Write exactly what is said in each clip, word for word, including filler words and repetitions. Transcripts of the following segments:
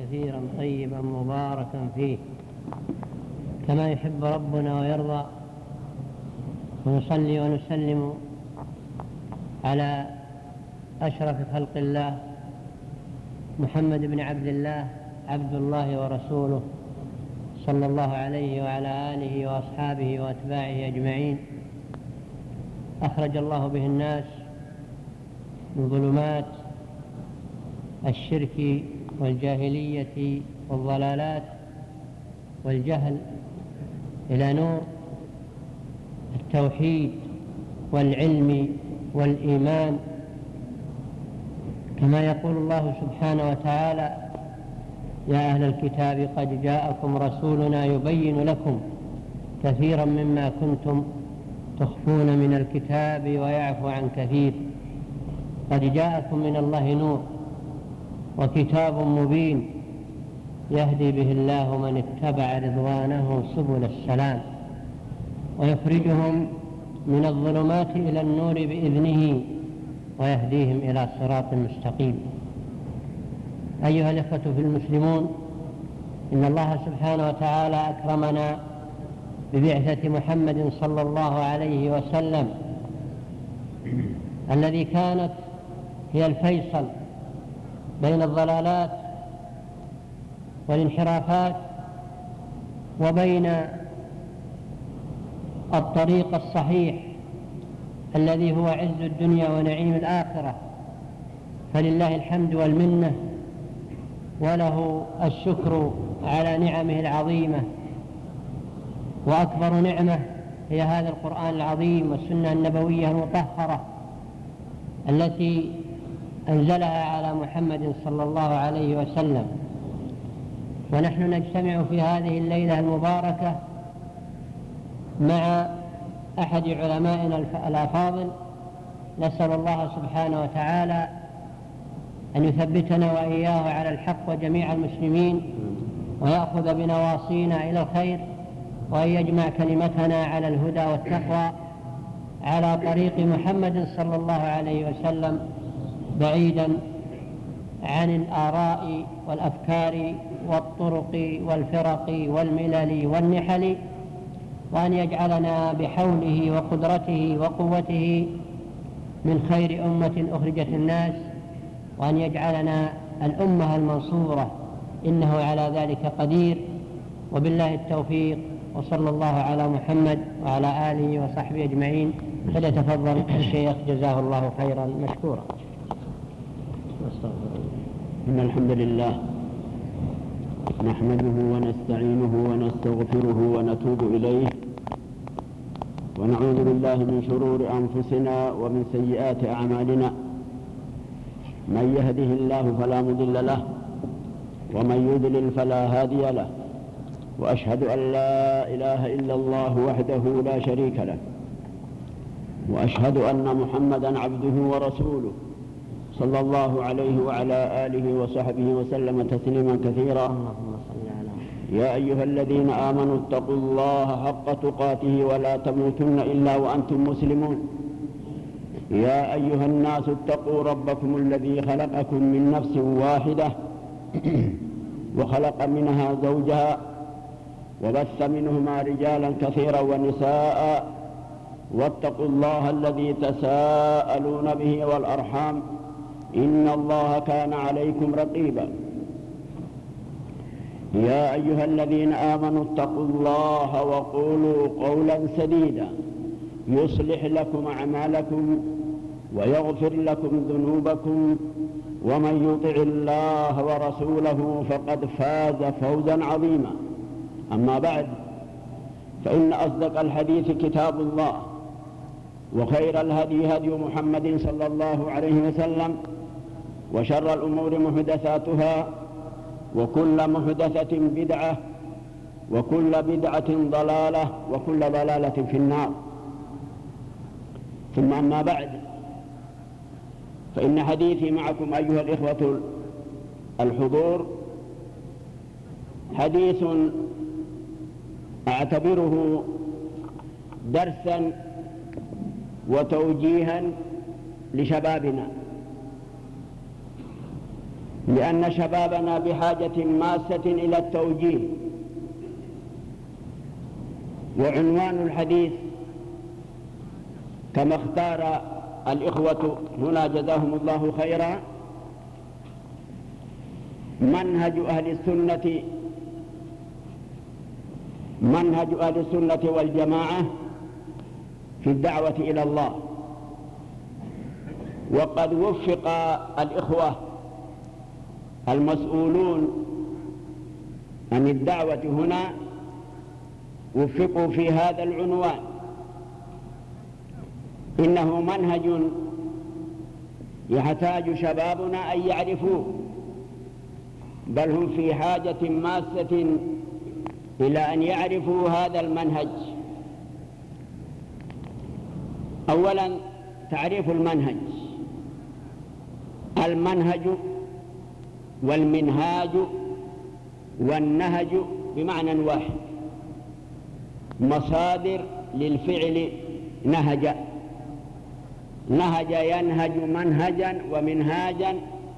كثيرا طيبا مباركا فيه كما يحب ربنا ويرضى. ونصلي ونسلم على أشرف خلق الله محمد بن عبد الله عبد الله ورسوله صلى الله عليه وعلى آله وأصحابه وأتباعه أجمعين. أخرج الله به الناس من ظلمات الشرك والجاهلية والضلالات والجهل إلى نور التوحيد والعلم والإيمان، كما يقول الله سبحانه وتعالى: يا أهل الكتاب قد جاءكم رسولنا يبين لكم كثيرا مما كنتم تخفون من الكتاب ويعفو عن كثير. قد جاءكم من الله نور وكتاب مبين يهدي به الله من اتبع رضوانه سبل السلام ويخرجهم من الظلمات إلى النور بإذنه ويهديهم إلى صراط مستقيم. أيها الإخوة في المسلمون، إن الله سبحانه وتعالى أكرمنا ببعثة محمد صلى الله عليه وسلم الذي كانت هي الفيصل بين الضلالات والانحرافات وبين الطريق الصحيح الذي هو عز الدنيا ونعيم الآخرة. فلله الحمد والمنة وله الشكر على نعمه العظيمة، وأكبر نعمة هي هذا القرآن العظيم والسنة النبوية المطهرة التي أنزلها على محمد صلى الله عليه وسلم. ونحن نجتمع في هذه الليلة المباركة مع أحد علمائنا الأفاضل، نسأل الله سبحانه وتعالى أن يثبتنا وإياه على الحق وجميع المسلمين، ويأخذ بنواصينا إلى الخير، وأن يجمع كلمتنا على الهدى والتقوى على طريق محمد صلى الله عليه وسلم، بعيدا عن الآراء والأفكار والطرق والفرق والملل والنحل، وأن يجعلنا بحوله وقدرته وقوته من خير أمة أخرجت الناس، وأن يجعلنا الأمة المنصورة، إنه على ذلك قدير. وبالله التوفيق، وصلى الله على محمد وعلى آله وصحبه أجمعين. فليتفضل الشيخ جزاه الله خيرا مشكورا. إن الحمد لله نحمده ونستعينه ونستغفره ونتوب إليه، ونعوذ بالله من شرور أنفسنا ومن سيئات أعمالنا. من يهده الله فلا مضل له، ومن يضلل فلا هادي له، وأشهد أن لا إله إلا الله وحده لا شريك له، وأشهد أن محمدًا عبده ورسوله صلى الله عليه وعلى آله وصحبه وسلم تسليما كثيرا. يا أيها الذين آمنوا اتقوا الله حق تقاته ولا تموتن إلا وأنتم مسلمون. يا أيها الناس اتقوا ربكم الذي خلقكم من نفس واحدة وخلق منها زوجها وبث منهما رجالا كثيرا ونساء، واتقوا الله الذي تساءلون به والأرحام إن الله كان عليكم رقيبا. يا أيها الذين آمنوا اتقوا الله وقولوا قولا سديدا يصلح لكم أعمالكم ويغفر لكم ذنوبكم، ومن يطع الله ورسوله فقد فاز فوزا عظيما. أما بعد، فإن أصدق الحديث كتاب الله، وخير الهدي هدي محمد صلى الله عليه وسلم، وشر الأمور محدثاتها، وكل محدثة بدعة، وكل بدعة ضلالة، وكل ضلالة في النار. ثم أما بعد، فإن حديثي معكم أيها الإخوة الحضور حديث أعتبره درسا وتوجيها لشبابنا، لأن شبابنا بحاجة ماسة إلى التوجيه. وعنوان الحديث كما اختار الإخوة هنا جزاهم الله خيرا: منهج أهل السنة منهج أهل السنة والجماعة في الدعوة إلى الله. وقد وفق الإخوة المسؤولون عن الدعوة هنا، وفقوا في هذا العنوان. إنه منهج يحتاج شبابنا أن يعرفوه، بل هم في حاجة ماسة إلى أن يعرفوا هذا المنهج. أولا تعريف المنهج. المنهج والمنهاج والنهج بمعنى واحد، مصادر للفعل نهج. نهج ينهج منهجا ومنهاجا،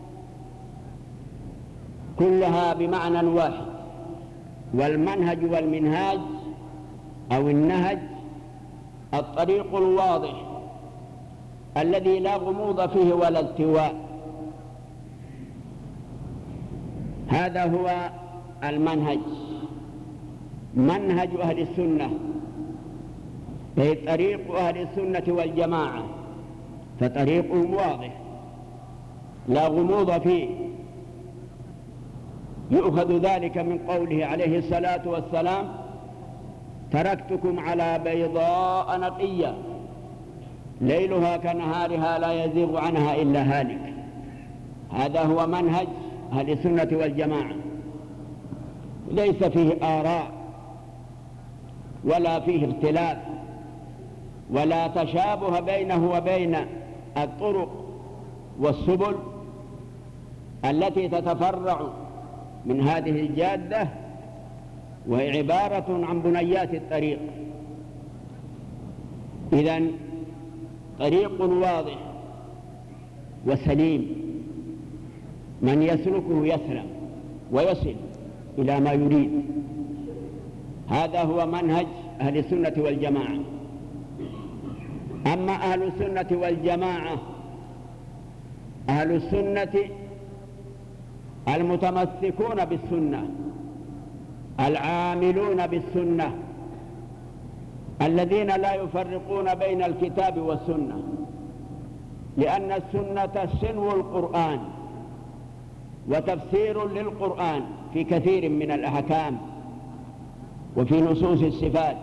كلها بمعنى واحد. والمنهج والمنهاج أو النهج الطريق الواضح الذي لا غموض فيه ولا التواء، هذا هو المنهج. منهج أهل السنة أي طريق أهل السنة والجماعة، فطريقهم واضح لا غموض فيه. يؤخذ ذلك من قوله عليه الصلاة والسلام: تركتكم على بيضاء نقية ليلها كنهارها لا يزيغ عنها إلا هالك. هذا هو منهج أهل السنة والجماعة، ليس فيه آراء ولا فيه اختلاف ولا تشابه بينه وبين الطرق والسبل التي تتفرع من هذه الجادة، وهي عبارة عن بنيات الطريق. إذن طريق واضح وسليم، من يسلكه يسلم ويصل إلى ما يريد. هذا هو منهج أهل السنة والجماعة. أما أهل السنة والجماعة، أهل السنة المتمسكون بالسنة، العاملون بالسنة، الذين لا يفرقون بين الكتاب والسنة، لأن السنة سنو القرآن وتفسير للقرآن في كثير من الأحكام وفي نصوص الصفات،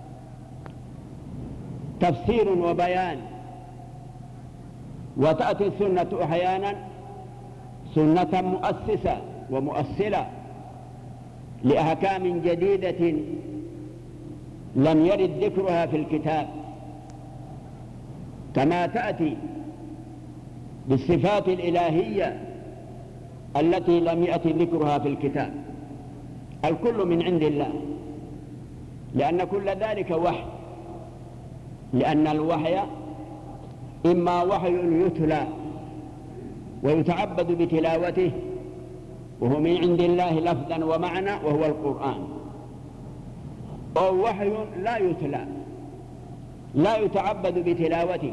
تفسير وبيان. وتأتي السنة أحيانا سنة مؤسسة ومؤصلة لأحكام جديدة لم يرد ذكرها في الكتاب، كما تأتي بالصفات الإلهية التي لم يأتي ذكرها في الكتاب. الكل من عند الله، لأن كل ذلك وحي، لأن الوحي إما وحي يتلى ويتعبد بتلاوته وهو من عند الله لفظا ومعنى وهو القرآن، أو وحي لا يتلى لا يتعبد بتلاوته،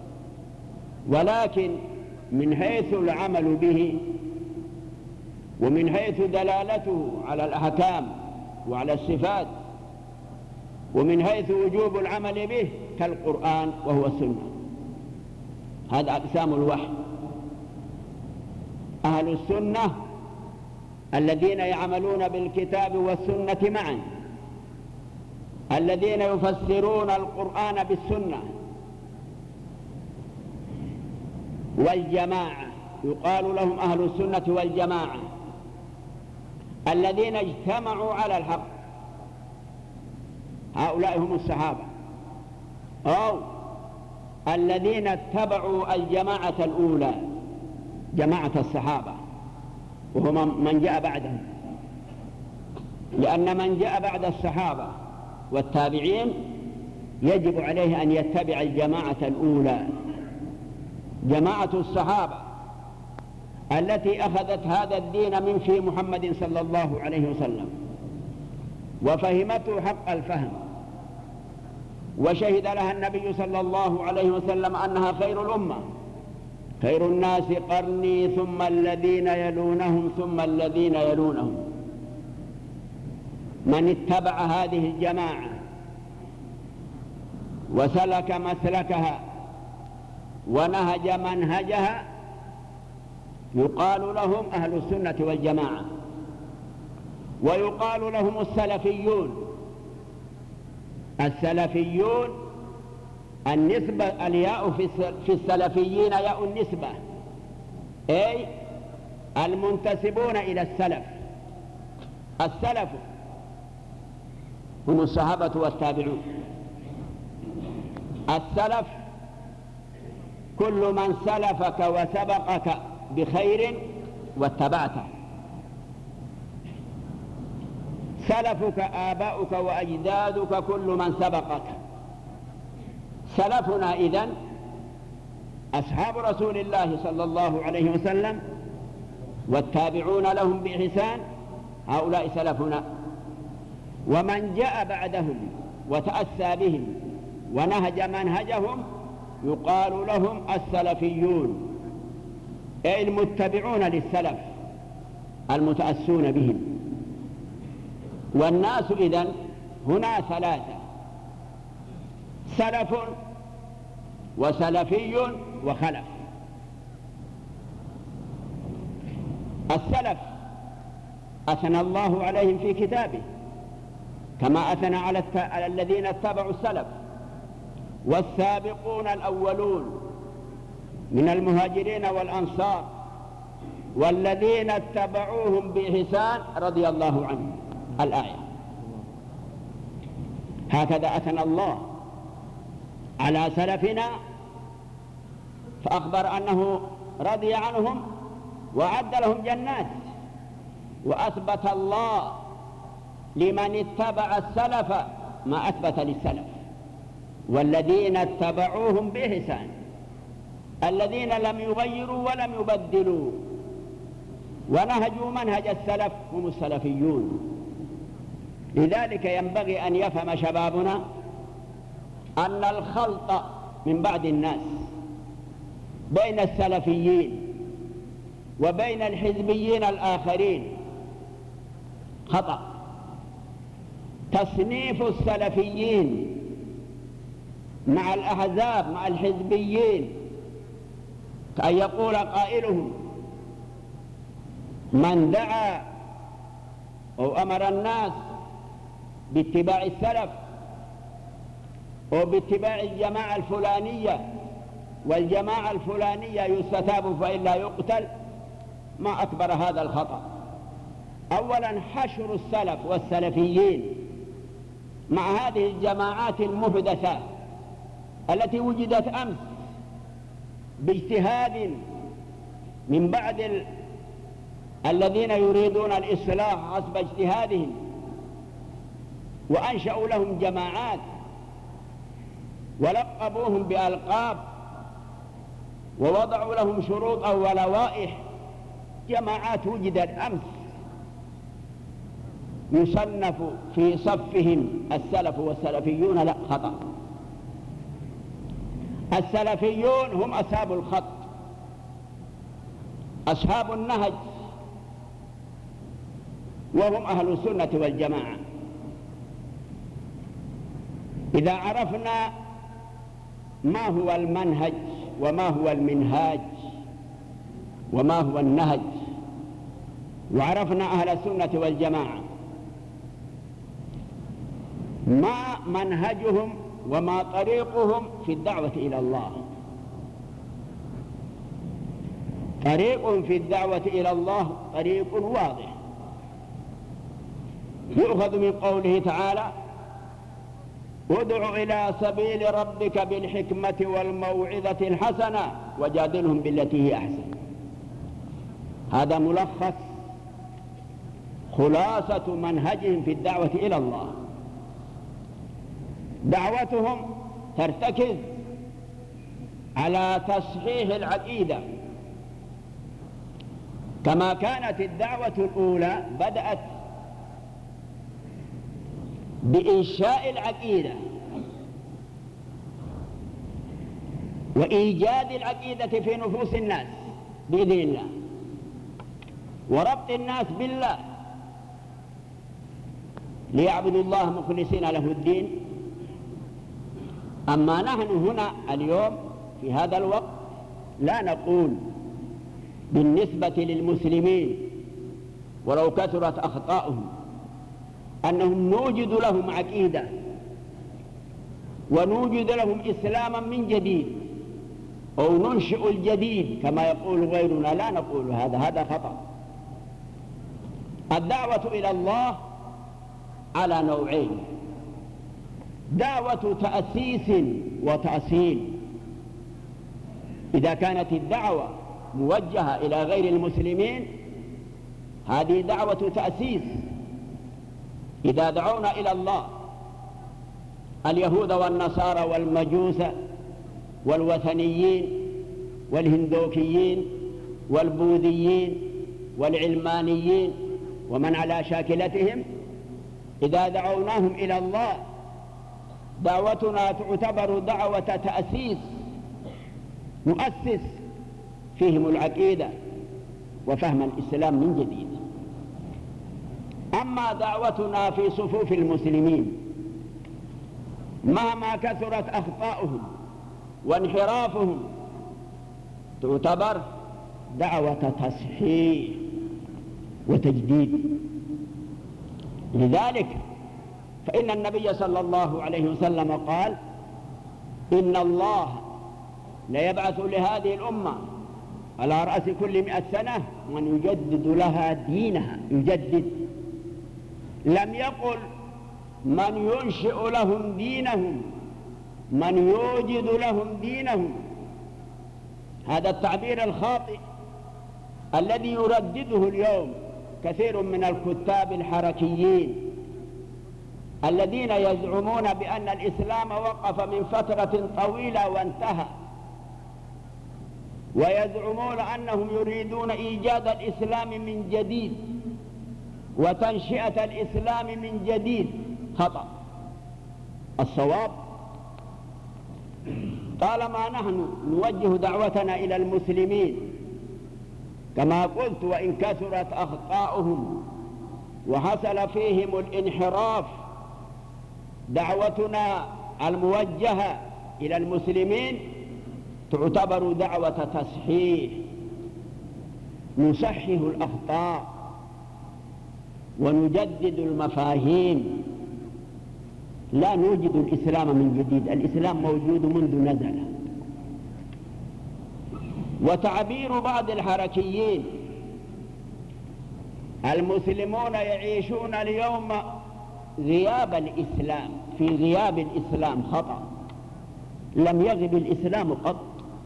ولكن من حيث العمل به ومن حيث دلالته على الأحكام وعلى الصفات ومن حيث وجوب العمل به كالقرآن وهو السنة. هذا أقسام الوحي. أهل السنة الذين يعملون بالكتاب والسنة معا، الذين يفسرون القرآن بالسنة. والجماعة يقال لهم أهل السنة والجماعة، الذين اجتمعوا على الحق، هؤلاء هم الصحابة، أو الذين اتبعوا الجماعة الأولى جماعة الصحابة وهم من جاء بعدهم، لأن من جاء بعد الصحابة والتابعين يجب عليه أن يتبع الجماعة الأولى، جماعة الصحابة التي أخذت هذا الدين من في محمد صلى الله عليه وسلم وفهمته حق الفهم، وشهد لها النبي صلى الله عليه وسلم أنها خير الأمة، خير الناس قرني ثم الذين يلونهم ثم الذين يلونهم. من اتبع هذه الجماعة وسلك مسلكها ونهج منهجها يقال لهم أهل السنة والجماعة، ويقال لهم السلفيون. السلفيون النسبة، الياء في السلفيين ياء النسبة، أي المنتسبون إلى السلف. السلف هم الصحابة والتابعون. السلف كل من سلفك وسبقك بخير واتبعته. سلفك آباؤك وأجدادك كل من سبقك. سلفنا إذن أصحاب رسول الله صلى الله عليه وسلم والتابعون لهم بإحسان، هؤلاء سلفنا. ومن جاء بعدهم وتأسى بهم ونهج منهجهم يقال لهم السلفيون، أي المتبعون للسلف المتأسون بهم. والناس إذن هنا ثلاثة: سلف وسلفي وخلف. السلف أثنى الله عليهم في كتابه كما أثنى على, الت... على الذين اتبعوا السلف. والسابقون الأولون من المهاجرين والأنصار والذين اتبعوهم بإحسان رضي الله عنهم. الآية. هكذا أثنى الله على سلفنا فأخبر أنه رضي عنهم وأعد لهم جنات، وأثبت الله لمن اتبع السلف ما أثبت للسلف والذين اتبعوهم بإحسان، الذين لم يغيروا ولم يبدلوا ونهجوا منهج السلف هم السلفيون. لذلك ينبغي أن يفهم شبابنا أن الخلط من بعض الناس بين السلفيين وبين الحزبيين الآخرين خطأ. تصنيف السلفيين مع الأحزاب مع الحزبيين كأن يقول قائلهم: من دعا أو أمر الناس باتباع السلف أو باتباع الجماعة الفلانية والجماعة الفلانية يستتاب فإلا يقتل، ما أكبر هذا الخطأ. أولا حشر السلف والسلفيين مع هذه الجماعات المحدثة التي وجدت أمس باجتهاد من بعض ال... الذين يريدون الإصلاح حسب اجتهادهم وأنشأوا لهم جماعات ولقبوهم بألقاب ووضعوا لهم شروطا ولوائح. جماعات وجدت أمس يصنف في صفهم السلف والسلفيون، لا، خطأ. السلفيون هم أصحاب الخط، أصحاب النهج، وهم أهل السنة والجماعة. إذا عرفنا ما هو المنهج وما هو المنهاج وما هو النهج وعرفنا أهل السنة والجماعة ما منهجهم وما طريقهم في الدعوة إلى الله. طريق في الدعوة إلى الله طريق واضح يؤخذ من قوله تعالى: ادع إلى سبيل ربك بالحكمة والموعظة الحسنة وجادلهم بالتي هي أحسن. هذا ملخص خلاصة منهجهم في الدعوة إلى الله. دعوتهم ترتكز على تصحيح العقيدة كما كانت الدعوة الأولى بدأت بإنشاء العقيدة وإيجاد العقيدة في نفوس الناس بإذن الله وربط الناس بالله ليعبدوا الله مخلصين له الدين. أما نحن هنا اليوم في هذا الوقت لا نقول بالنسبة للمسلمين ولو كثرت أخطاؤهم أنهم نوجد لهم عقيدة ونوجد لهم إسلاما من جديد أو ننشئ الجديد كما يقول غيرنا. لا نقول هذا، هذا خطأ. الدعوة إلى الله على نوعين: دعوة تأسيس وتأصيل. إذا كانت الدعوة موجهة إلى غير المسلمين هذه دعوة تأسيس. إذا دعونا إلى الله اليهود والنصارى والمجوس والوثنيين والهندوكيين والبوذيين والعلمانيين ومن على شاكلتهم، إذا دعوناهم إلى الله دعوتنا تعتبر دعوة تأسيس، نؤسس فيهم العقيدة وفهم الإسلام من جديد. أما دعوتنا في صفوف المسلمين مهما كثرت أخطاؤهم وانحرافهم تعتبر دعوة تصحيح وتجديد. لذلك فإن النبي صلى الله عليه وسلم قال: إن الله ليبعث لهذه الأمة على رأس كل مئة سنة من يجدد لها دينها. يجدد، لم يقل من ينشئ لهم دينهم، من يوجد لهم دينهم. هذا التعبير الخاطئ الذي يردده اليوم كثير من الكتاب الحركيين الذين يزعمون بأن الإسلام وقف من فترة طويلة وانتهى، ويزعمون أنهم يريدون إيجاد الإسلام من جديد وتنشئة الإسلام من جديد. خطأ. الصواب طالما نحن نوجه دعوتنا إلى المسلمين كما قلت وإن كثرت أخطاؤهم وحصل فيهم الانحراف، دعوتنا الموجهة إلى المسلمين تعتبر دعوة تصحيح، نصحح الأخطاء ونجدد المفاهيم، لا نوجد الإسلام من جديد. الإسلام موجود منذ نزل. وتعبير بعض الحركيين: المسلمون يعيشون اليوم غياب الإسلام، في غياب الإسلام، خطأ. لم يغب الإسلام قط،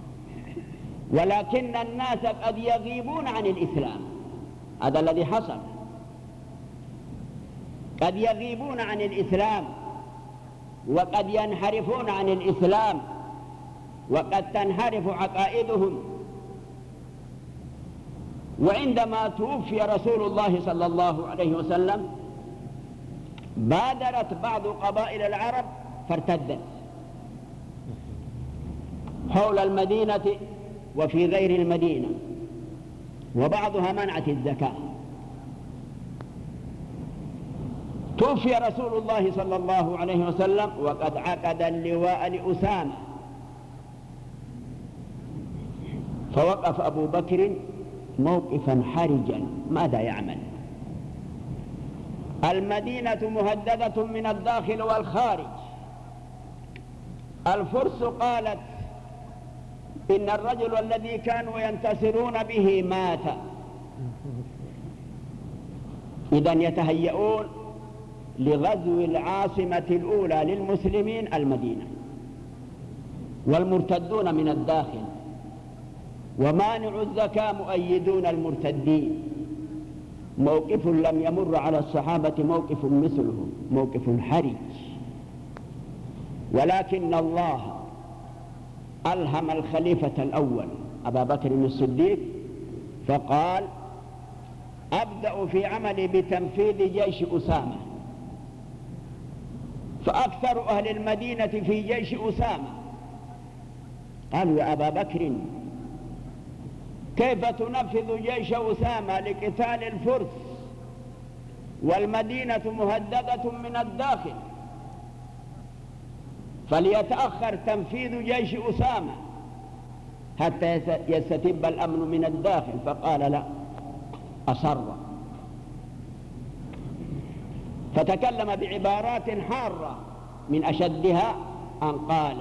ولكن الناس قد يغيبون عن الإسلام. هذا الذي حصل، قد يغيبون عن الإسلام وقد ينحرفون عن الإسلام وقد تنحرف عقائدهم. وعندما توفي رسول الله صلى الله عليه وسلم بادرت بعض قبائل العرب فارتدت حول المدينة وفي غير المدينة، وبعضها منعت الزكاة. توفي رسول الله صلى الله عليه وسلم وقد عقد اللواء لأسامة، فوقف أبو بكر موقفا حرجا، ماذا يعمل؟ المدينة مهددة من الداخل والخارج. الفرس قالت إن الرجل الذي كانوا ينتصرون به مات، إذن يتهيئون لغزو العاصمة الأولى للمسلمين المدينة، والمرتدون من الداخل، ومانع الزكاة مؤيدون المرتدين. موقف لم يمر على الصحابة موقف مثله، موقف حرج. ولكن الله ألهم الخليفة الأول أبا بكر الصديق فقال: أبدأ في عملي بتنفيذ جيش أسامة. فأكثر أهل المدينة في جيش أسامة قالوا يا أبا بكر كيف تنفذ جيش أسامة لقتال الفرس والمدينة مهددة من الداخل؟ فليتأخر تنفيذ جيش أسامة حتى يستتب الأمن من الداخل. فقال لا، أصر، فتكلم بعبارات حارة من أشدها أن قال: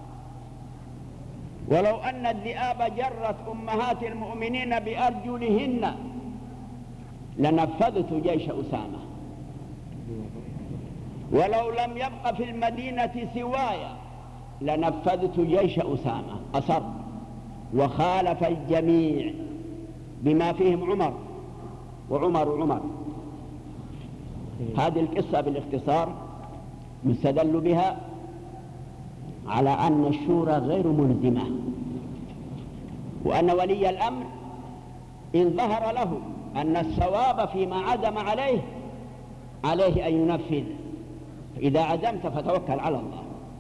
ولو أن الذئاب جرت أمهات المؤمنين بأرجلهن لنفذت جيش أسامة، ولو لم يبق في المدينة سواي لنفذت جيش أسامة. أصر وخالف الجميع بما فيهم عمر، وعمر عمر. هذه القصة بالاختصار يستدل بها على أن الشورى غير ملزمة، وأن ولي الأمر إن ظهر له أن الصواب فيما عزم عليه عليه أن ينفذ. فإذا عزمت فتوكل على الله.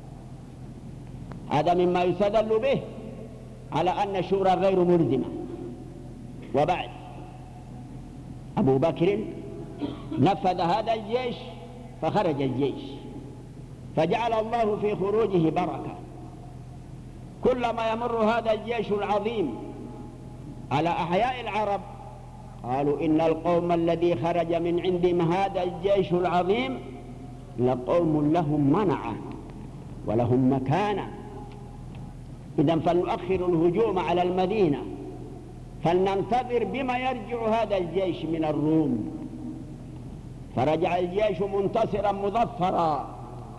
هذا مما يستدل به على أن الشورى غير ملزمة. وبعد، أبو بكر نفذ هذا الجيش فخرج الجيش، فجعل الله في خروجه بركة. كلما يمر هذا الجيش العظيم على أحياء العرب قالوا إن القوم الذي خرج من عندهم هذا الجيش العظيم لقوم لهم منعة ولهم مكانة. إذن فلنؤخر الهجوم على المدينة، فلننتظر بما يرجع هذا الجيش من الروم. فرجع الجيش منتصرا مظفرا،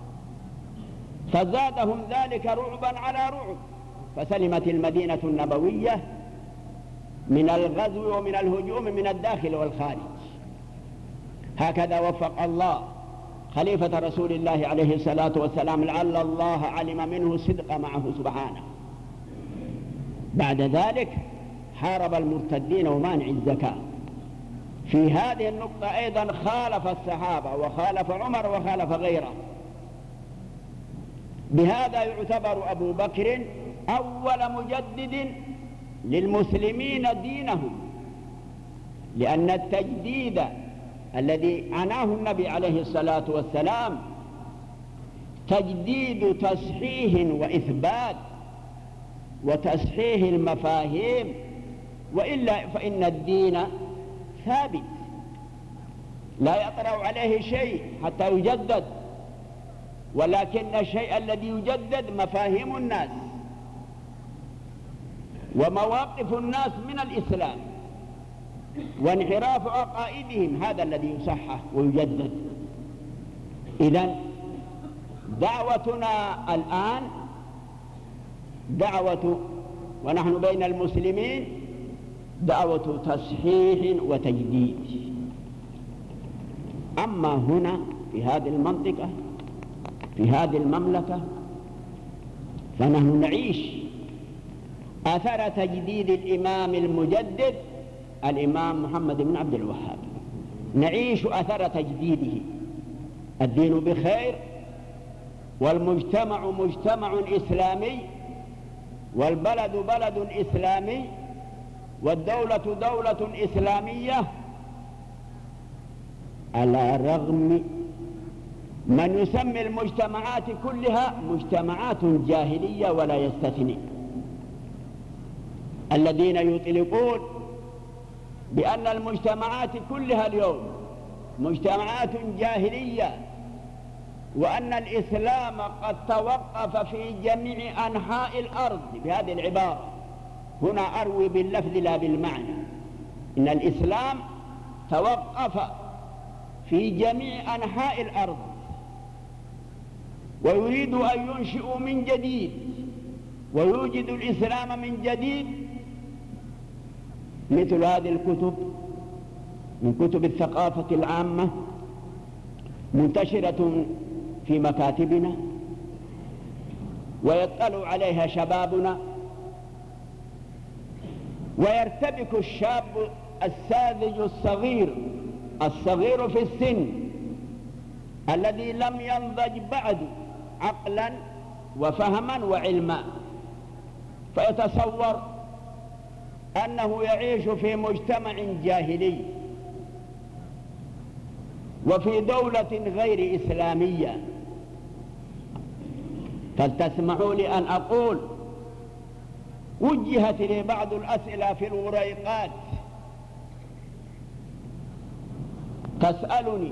فزادهم ذلك رعبا على رعب، فسلمت المدينة النبوية من الغزو ومن الهجوم من الداخل والخارج. هكذا وفق الله خليفة رسول الله عليه الصلاة والسلام، لعل الله علم منه الصدق معه سبحانه. بعد ذلك حارب المرتدين ومانع الزكاة. في هذه النقطة أيضا خالف الصحابة وخالف عمر وخالف غيره. بهذا يعتبر أبو بكر أول مجدد للمسلمين دينهم، لأن التجديد الذي عناه النبي عليه الصلاة والسلام تجديد تصحيح وإثبات وتصحيح المفاهيم، وإلا فإن الدين ثابت لا يطرأ عليه شيء حتى يجدد، ولكن الشيء الذي يجدد مفاهيم الناس ومواقف الناس من الإسلام وانحراف عقائدهم، هذا الذي يصحح ويجدد. إذن دعوتنا الآن دعوة، ونحن بين المسلمين، دعوة تصحيح وتجديد. أما هنا في هذه المنطقة في هذه المملكة فنحن نعيش أثر تجديد الإمام المجدد الإمام محمد بن عبد الوهاب، نعيش أثر تجديده. الدين بخير، والمجتمع مجتمع إسلامي، والبلد بلد إسلامي، والدولة دولة إسلامية، على الرغم من يسمي المجتمعات كلها مجتمعات جاهلية ولا يستثني، الذين يطلقون بأن المجتمعات كلها اليوم مجتمعات جاهلية، وأن الإسلام قد توقف في جميع أنحاء الأرض بهذه العبارة. هنا أروي باللفظ لا بالمعنى. إن الإسلام توقف في جميع أنحاء الأرض ويريد أن ينشئ من جديد ويوجد الإسلام من جديد. مثل هذه الكتب من كتب الثقافة العامة منتشرة في مكاتبنا ويطلع عليها شبابنا، ويرتبك الشاب الساذج الصغير الصغير في السن الذي لم ينضج بعد عقلا وفهما وعلما، فيتصور أنه يعيش في مجتمع جاهلي وفي دولة غير إسلامية. فلتسمحوا لي أن أقول وجهت لي بعض الأسئلة في الوريقات تسألني،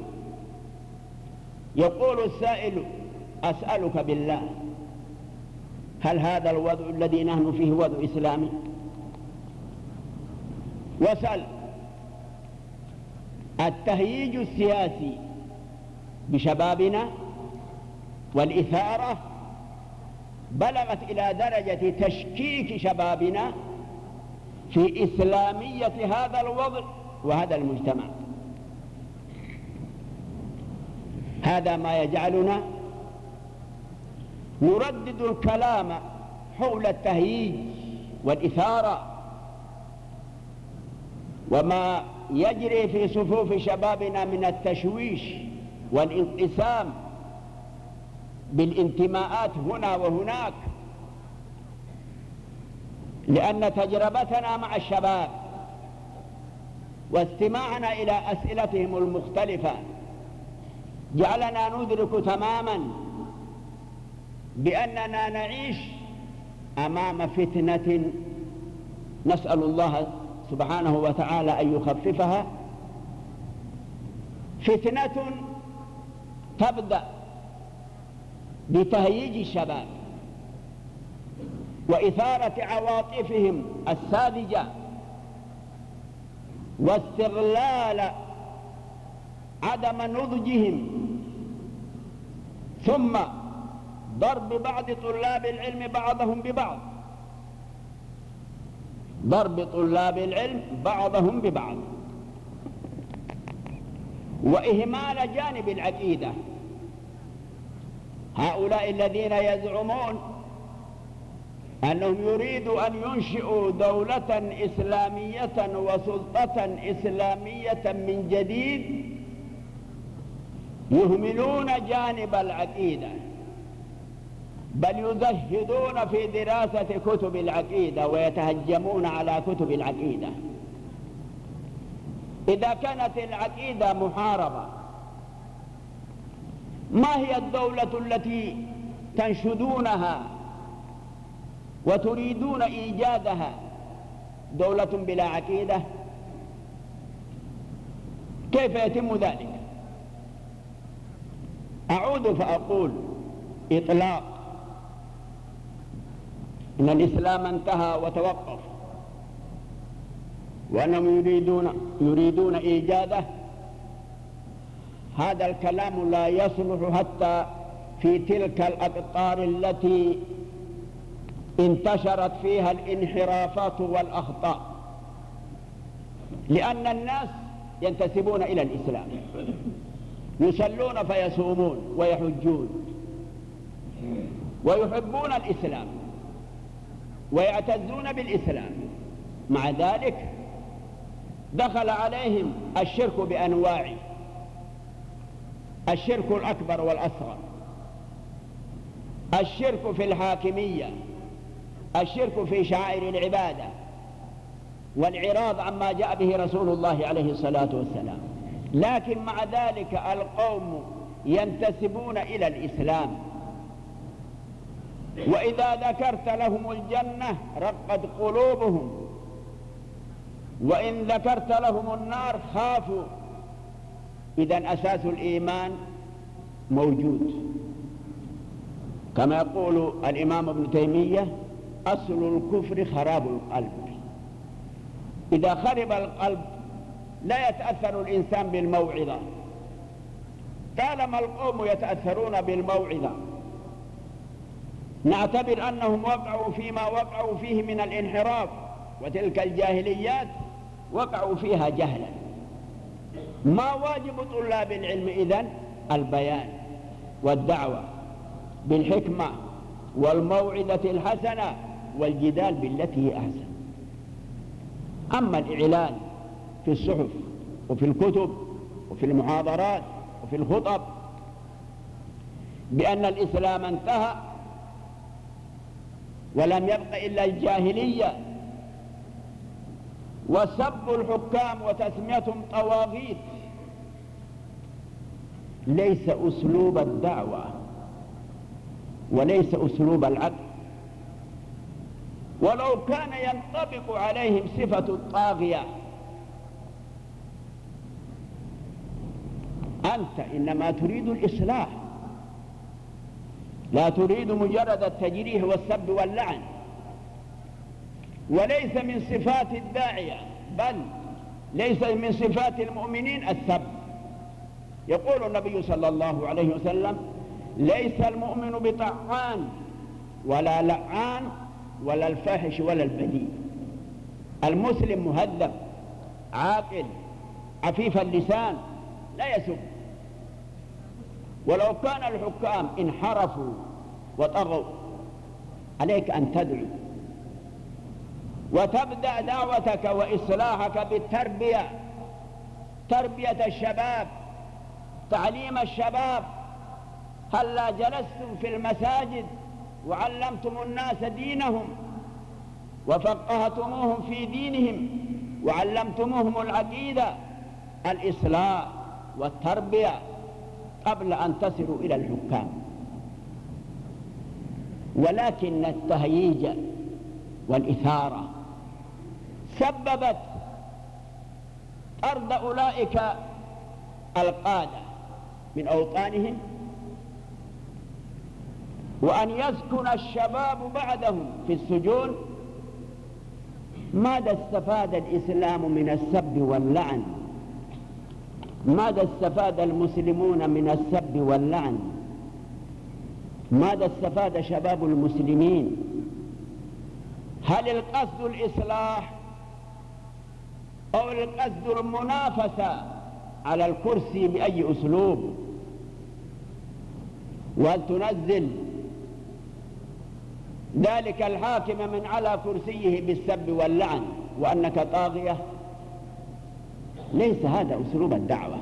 يقول السائل: أسألك بالله، هل هذا الوضع الذي نحن فيه وضع إسلامي؟ وسأل: التهييج السياسي بشبابنا والإثارة بلغت إلى درجة تشكيك شبابنا في إسلامية هذا الوضع وهذا المجتمع. هذا ما يجعلنا نردد الكلام حول التهييج والإثارة وما يجري في صفوف شبابنا من التشويش والانقسام بالانتماءات هنا وهناك، لأن تجربتنا مع الشباب واستماعنا إلى أسئلتهم المختلفة جعلنا ندرك تماما بأننا نعيش أمام فتنة نسأل الله سبحانه وتعالى أن يخففها، فتنة تبدأ بتهييج الشباب وإثارة عواطفهم الساذجة واستغلال عدم نضجهم، ثم ضرب بعض طلاب العلم بعضهم ببعض ضرب طلاب العلم بعضهم ببعض وإهمال جانب العقيدة. هؤلاء الذين يزعمون أنهم يريدوا أن ينشئوا دولة إسلامية وسلطة إسلامية من جديد يهملون جانب العقيدة، بل يزهدون في دراسة كتب العقيدة ويتهجمون على كتب العقيدة. إذا كانت العقيدة محاربة، ما هي الدولة التي تنشدونها وتريدون إيجادها؟ دولة بلا عقيدة؟ كيف يتم ذلك؟ أعود فأقول: إطلاق إن الإسلام انتهى وتوقف وأنهم يريدون يريدون إيجاده، هذا الكلام لا يصلح حتى في تلك الأقطار التي انتشرت فيها الانحرافات والأخطاء، لأن الناس ينتسبون إلى الإسلام، يصلون فيصومون ويحجون ويحبون الإسلام ويعتزون بالإسلام، مع ذلك دخل عليهم الشرك بأنواعه: الشرك الأكبر والأصغر، الشرك في الحاكمية، الشرك في شعائر العبادة، والإعراض عما جاء به رسول الله عليه الصلاة والسلام. لكن مع ذلك القوم ينتسبون إلى الإسلام، وإذا ذكرت لهم الجنة رقت قلوبهم، وإن ذكرت لهم النار خافوا. إذن أساس الإيمان موجود، كما يقول الإمام ابن تيمية: أصل الكفر خراب القلب. إذا خرب القلب لا يتأثر الإنسان بالموعظة، طالما القوم يتأثرون بالموعظة نعتبر أنهم وقعوا فيما وقعوا فيه من الانحراف، وتلك الجاهليات وقعوا فيها جهلا. ما واجب طلاب العلم إذن؟ البيان والدعوة بالحكمة والموعظة الحسنة والجدال بالتي هي أحسن. أما الإعلان في الصحف وفي الكتب وفي المحاضرات وفي الخطب بأن الإسلام انتهى ولم يبق إلا الجاهلية وسب الحكام وتسميتهم طواغيت ليس أسلوب الدعوة وليس أسلوب العدل. ولو كان ينطبق عليهم صفة الطاغية، أنت إنما تريد الإصلاح، لا تريد مجرد التجريح والسب واللعن، وليس من صفات الداعية بل ليس من صفات المؤمنين السب. يقول النبي صلى الله عليه وسلم: ليس المؤمن بطعان ولا لعان ولا الفاحش ولا البذيء. المسلم مهذب عاقل عفيف اللسان لا يسب. ولو كان الحكام انحرفوا وطغوا عليك أن تدعو وتبدأ دعوتك وإصلاحك بالتربية، تربية الشباب، تعليم الشباب. هلا جلستم في المساجد وعلمتم الناس دينهم وفقهتموهم في دينهم وعلمتموهم العقيدة، الإصلاح والتربية قبل أن تصلوا إلى الحكام. ولكن التهييج والإثارة سببت طرد أولئك القادة من أوطانهم، وأن يسكن الشباب بعدهم في السجون. ماذا استفاد الإسلام من السب واللعن؟ ماذا استفاد المسلمون من السب واللعن؟ ماذا استفاد شباب المسلمين؟ هل القصد الإصلاح أو القصد المنافسة على الكرسي بأي أسلوب؟ وهل تنزل ذلك الحاكم من على كرسيه بالسب واللعن وأنك طاغية؟ ليس هذا أسلوب الدعوة.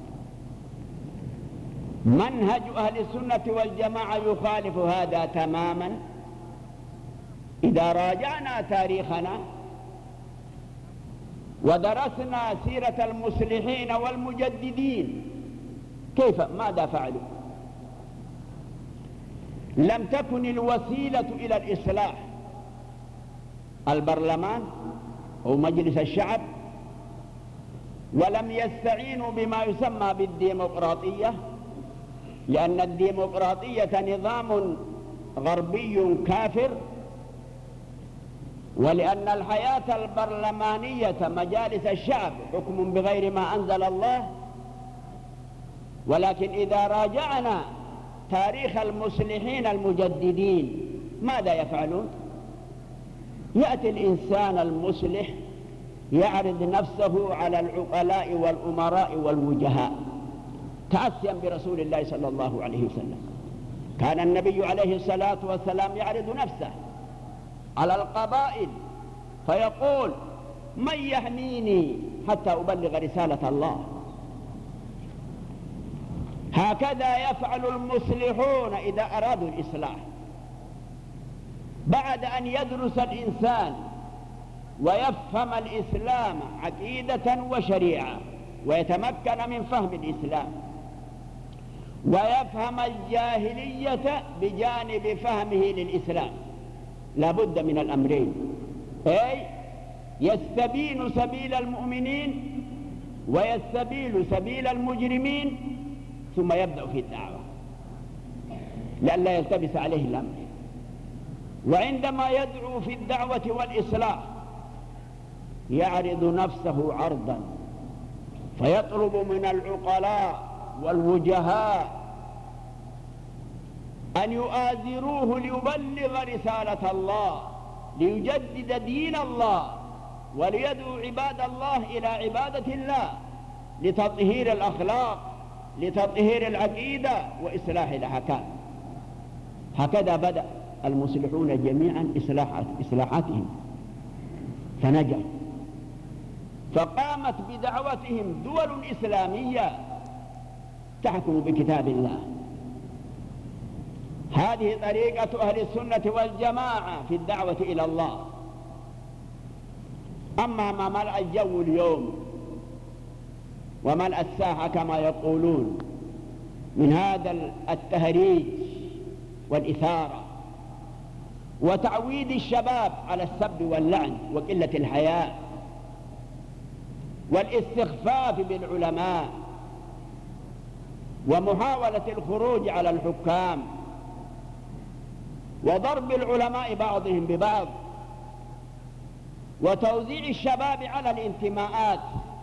منهج أهل السنة والجماعة يخالف هذا تماما. إذا راجعنا تاريخنا ودرسنا سيرة المصلحين والمجددين كيف ماذا فعلوا؟ لم تكن الوسيلة إلى الإصلاح البرلمان أو مجلس الشعب، ولم يستعينوا بما يسمى بالديمقراطية، لأن الديمقراطية نظام غربي كافر، ولأن الحياة البرلمانية مجالس الشعب حكم بغير ما أنزل الله. ولكن إذا راجعنا تاريخ المصلحين المجددين ماذا يفعلون؟ يأتي الإنسان المصلح يعرض نفسه على العقلاء والأمراء والوجهاء تأسيا برسول الله صلى الله عليه وسلم. كان النبي عليه الصلاة والسلام يعرض نفسه على القبائل فيقول: من يحميني حتى أبلغ رسالة الله. هكذا يفعل المصلحون إذا أرادوا الإصلاح. بعد أن يدرس الإنسان ويفهم الإسلام عقيدة وشريعة ويتمكن من فهم الإسلام، ويفهم الجاهلية بجانب فهمه للإسلام، لا بد من الأمرين: أي يستبين سبيل المؤمنين ويستبين سبيل المجرمين، ثم يبدأ في الدعوة لئلا يلتبس عليه الأمر. وعندما يدعو في الدعوة والإصلاح يعرض نفسه عرضا فيطلب من العقلاء والوجهاء أن يؤازروه ليبلغ رسالة الله، ليجدد دين الله، وليدعو عباد الله إلى عبادة الله، لتطهير الأخلاق، لتطهير العقيدة، وإصلاح الأحكام. هكذا بدأ المصلحون جميعا إصلاحات إصلاحاتهم فنجح. فقامت بدعوتهم دول إسلامية تحكم بكتاب الله. هذه طريقة أهل السنة والجماعة في الدعوة إلى الله. أما ما ملأ الجو اليوم وملأ الساحة كما يقولون من هذا التهريج والإثارة وتعويد الشباب على السب واللعن وقلة الحياء والاستخفاف بالعلماء ومحاولة الخروج على الحكام وضرب العلماء بعضهم ببعض وتوزيع الشباب على الانتماءات،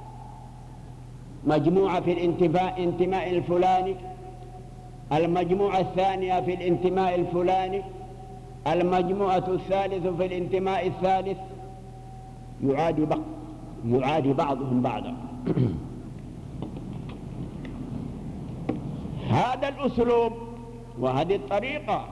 مجموعة في الانتماء انتماء الفلاني، المجموعة الثانية في الانتماء الفلاني، المجموعة الثالثة في الانتماء الثالث، يعادي بعض يعادي بعضهم بعضا. هذا الأسلوب وهذه الطريقة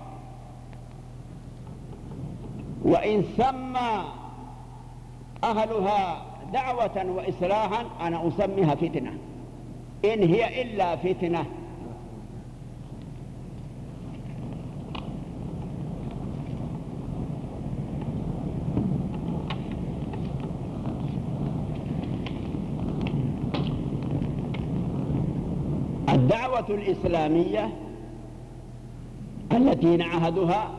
وإن سمى أهلها دعوة وإصلاحا أنا أسميها فتنة، إن هي إلا فتنة. الدعوة الإسلامية التي نعهدها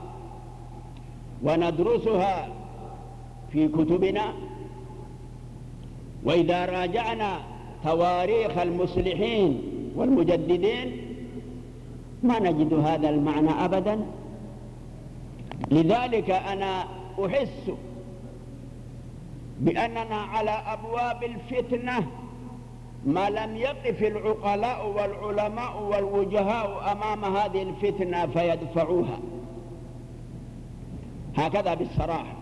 وندرسها في كتبنا، وإذا راجعنا تواريخ المصلحين والمجددين ما نجد هذا المعنى أبدا. لذلك أنا أحس بأننا على أبواب الفتنة ما لم يقف العقلاء والعلماء والوجهاء أمام هذه الفتنة فيدفعوها هكذا بالصراحة،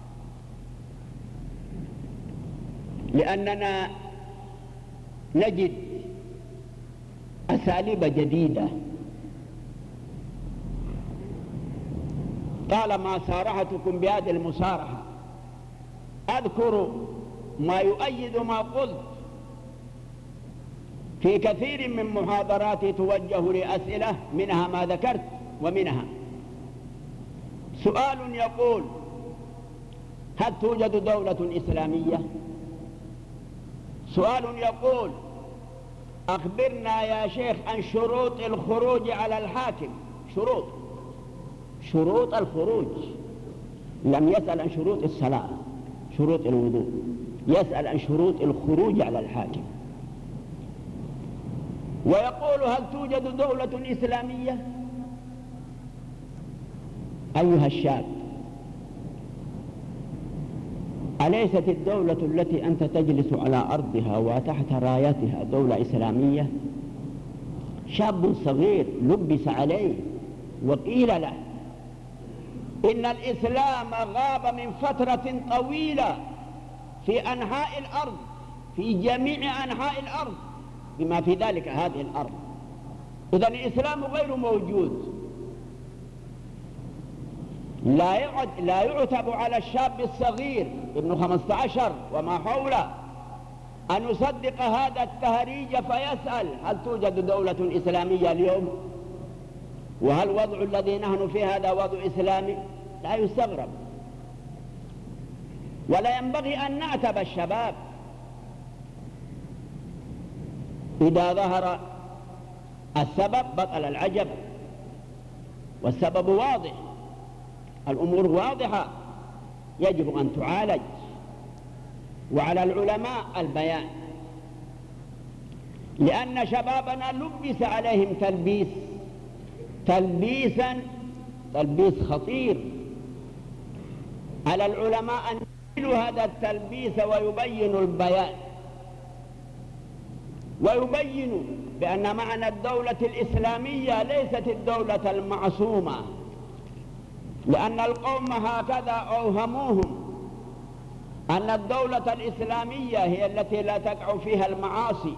لأننا نجد أساليب جديدة. طالما صارحتكم بهذه المصارحة أذكر ما يؤيد ما قلت في كثير من محاضراتي توجه لأسئلة، منها ما ذكرت ومنها سؤال يقول: هل توجد دولة إسلامية؟ سؤال يقول: أخبرنا يا شيخ عن شروط الخروج على الحاكم. شروط شروط الخروج، لم يسأل عن شروط الصلاة، شروط الوضوء، يسأل عن شروط الخروج على الحاكم. ويقول: هل توجد دولة إسلامية؟ أيها الشاب، أليست الدولة التي أنت تجلس على أرضها وتحت رايتها دولة إسلامية؟ شاب صغير لبس عليه وقيل له إن الإسلام غاب من فترة طويلة في أنحاء الأرض، في جميع أنحاء الأرض بما في ذلك هذه الأرض، إذن الإسلام غير موجود. لا يعد لا يعتب على الشاب الصغير ابن خمسة عشر وما حوله أن يصدق هذا التهريج فيسأل: هل توجد دولة إسلامية اليوم؟ وهل وضع الذي نحن فيه هذا وضع إسلامي؟ لا يستغرب. ولا ينبغي أن نعتب الشباب إذا ظهر السبب بطل العجب، والسبب واضح، الأمور واضحة يجب أن تعالج، وعلى العلماء البيان، لأن شبابنا لبس عليهم تلبيس تلبيسا تلبيس خطير. على العلماء أن يزيلوا هذا التلبيس ويبينوا البيان، ويبينوا بأن معنى الدولة الإسلامية ليست الدولة المعصومة، لأن القوم هكذا أوهموهم أن الدولة الإسلامية هي التي لا تقع فيها المعاصي.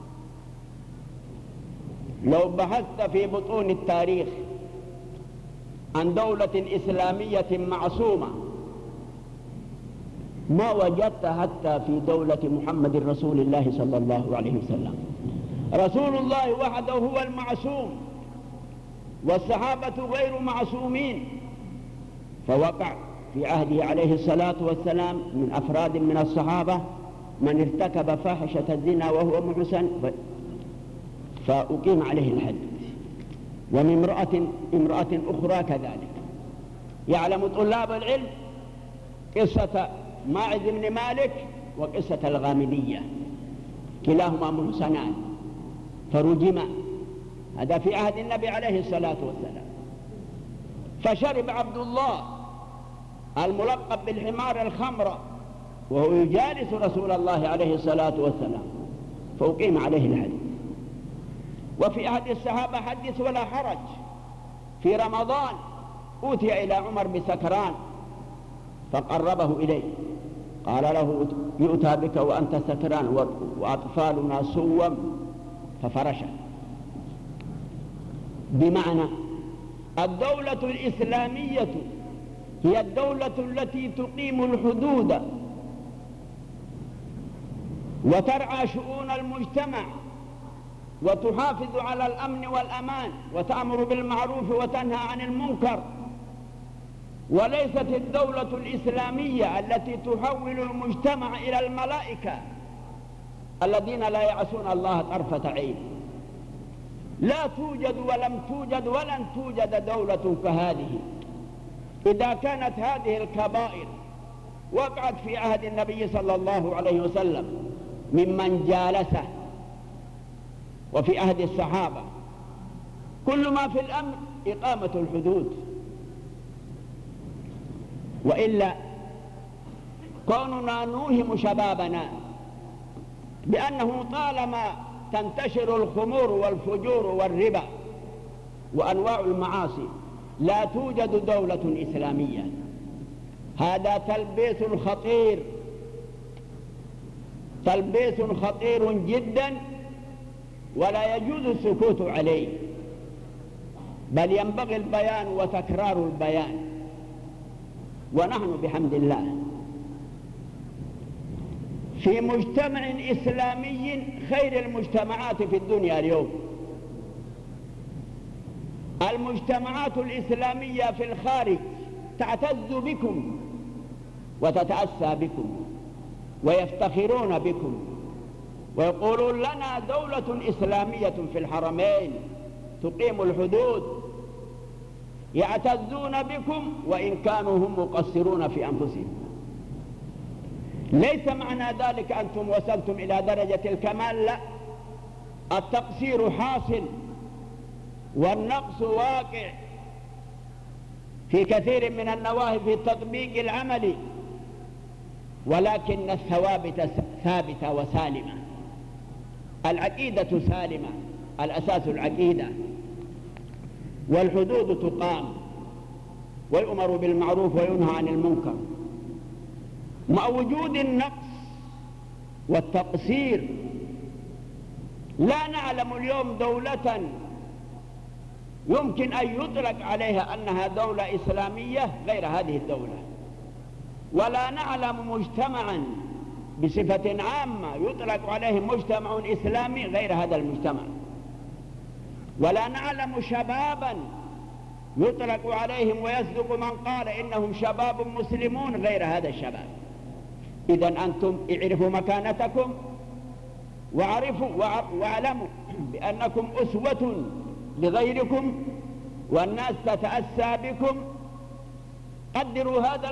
لو بحثت في بطون التاريخ عن دولة إسلامية معصومة ما وجدت حتى في دولة محمد رسول الله صلى الله عليه وسلم. رسول الله وحده هو المعصوم، والصحابة غير معصومين. فوقع في عهده عليه الصلاة والسلام من أفراد من الصحابة من ارتكب فاحشة الزنا وهو محسن فأقيم عليه الحد، ومن امرأة, امرأة أخرى كذلك. يعلم طلاب العلم قصة ماعز بن مالك وقصة الغامدية، كلاهما محسنان فرجما، هذا في عهد النبي عليه الصلاة والسلام. فشرب عبد الله الملقب بالحمار الخمر وهو يجالس رسول الله عليه الصلاة والسلام فأقيم عليه الحد. وفي عهد الصحابة حدث ولا حرج، في رمضان أوتي إلى عمر بسكران فقربه إليه، قال له يؤتى بك وأنت سكران وأطفالنا صوم، ففرشه. بمعنى الدولة الإسلامية هي الدولة التي تقيم الحدود وترعى شؤون المجتمع وتحافظ على الأمن والأمان وتأمر بالمعروف وتنهى عن المنكر، وليست الدولة الإسلامية التي تحول المجتمع إلى الملائكة الذين لا يعصون الله طرفة عين. لا توجد ولم توجد ولن توجد دولة كهذه إذا كانت هذه الكبائر وقعت في عهد النبي صلى الله عليه وسلم ممن جالسه، وفي عهد الصحابة. كل ما في الأمر إقامة الحدود، وإلا كوننا نوهم شبابنا بأنه طالما تنتشر الخمور والفجور والربا وأنواع المعاصي لا توجد دولة إسلامية، هذا تلبيس خطير، تلبيس خطير جدا، ولا يجوز السكوت عليه، بل ينبغي البيان وتكرار البيان. ونحن بحمد الله في مجتمع إسلامي خير المجتمعات في الدنيا اليوم. المجتمعات الإسلامية في الخارج تعتز بكم وتتأسى بكم ويفتخرون بكم ويقولون لنا دولة إسلامية في الحرمين تقيم الحدود، يعتزون بكم وإن كانوا هم مقصرون في أنفسهم. ليس معنى ذلك أنتم وصلتم إلى درجة الكمال، لا، التقصير حاصل والنقص واقع في كثير من النواهي في التطبيق العملي، ولكن الثوابت ثابتة وسالمة، العقيدة سالمة، الأساس العقيدة، والحدود تقام ويؤمر بالمعروف وينهى عن المنكر. مع وجود النقص والتقصير لا نعلم اليوم دولة يمكن أن يطلق عليها أنها دولة إسلامية غير هذه الدولة، ولا نعلم مجتمعا بصفة عامة يطلق عليه مجتمع إسلامي غير هذا المجتمع، ولا نعلم شبابا يطلق عليهم ويصدق من قال إنهم شباب مسلمون غير هذا الشباب. إذن أنتم اعرفوا مكانتكم واعرفوا واعلموا بأنكم أسوة لغيركم والناس تتأسى بكم. قدروا هذا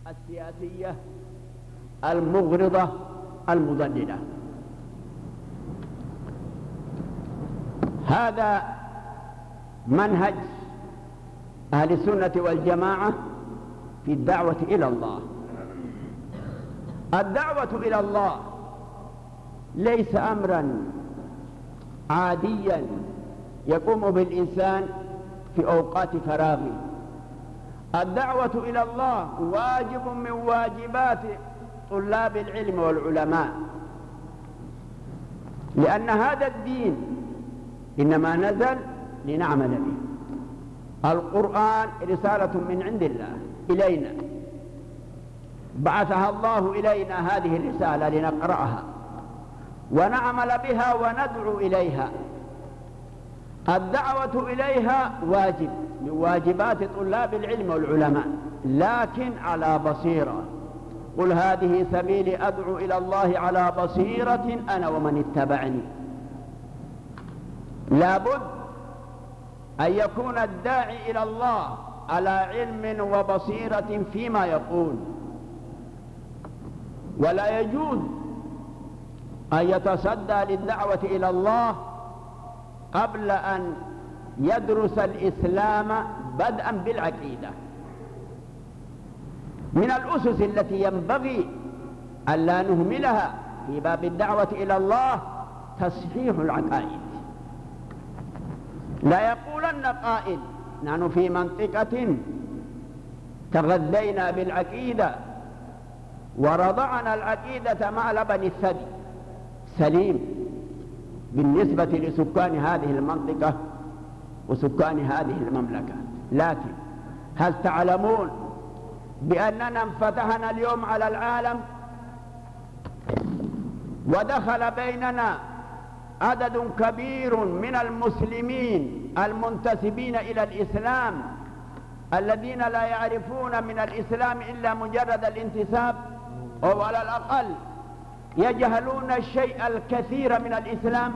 السياسية المغرضة المضللة. هذا منهج أهل السنة والجماعة في الدعوة إلى الله. الدعوة إلى الله ليس أمرا عاديا يقوم به الإنسان في أوقات فراغه. الدعوة إلى الله واجب من واجبات طلاب العلم والعلماء، لأن هذا الدين إنما نزل لنعمل به. القرآن رسالة من عند الله إلينا، بعثها الله إلينا هذه الرسالة لنقرأها ونعمل بها وندعو إليها. الدعوة إليها واجب من واجبات طلاب العلم والعلماء، لكن على بصيرة. قل هذه سبيلي أدعو إلى الله على بصيرة أنا ومن اتبعني. لابد أن يكون الداعي إلى الله على علم وبصيرة فيما يقول، ولا يجوز أن يتصدى للدعوة إلى الله قبل أن يدرس الإسلام بدءا بالعقيدة. من الأسس التي ينبغي ألا نهملها في باب الدعوة إلى الله تصحيح العقائد. لا يقولن قائل نحن في منطقة تغذينا بالعقيدة ورضعنا العقيدة مع لبن الثدي. سليم بالنسبة لسكان هذه المنطقة وسكان هذه المملكة، لكن هل تعلمون بأننا انفتحنا اليوم على العالم ودخل بيننا عدد كبير من المسلمين المنتسبين إلى الإسلام الذين لا يعرفون من الإسلام إلا مجرد الانتساب، أو على الأقل يجهلون الشيء الكثير من الإسلام،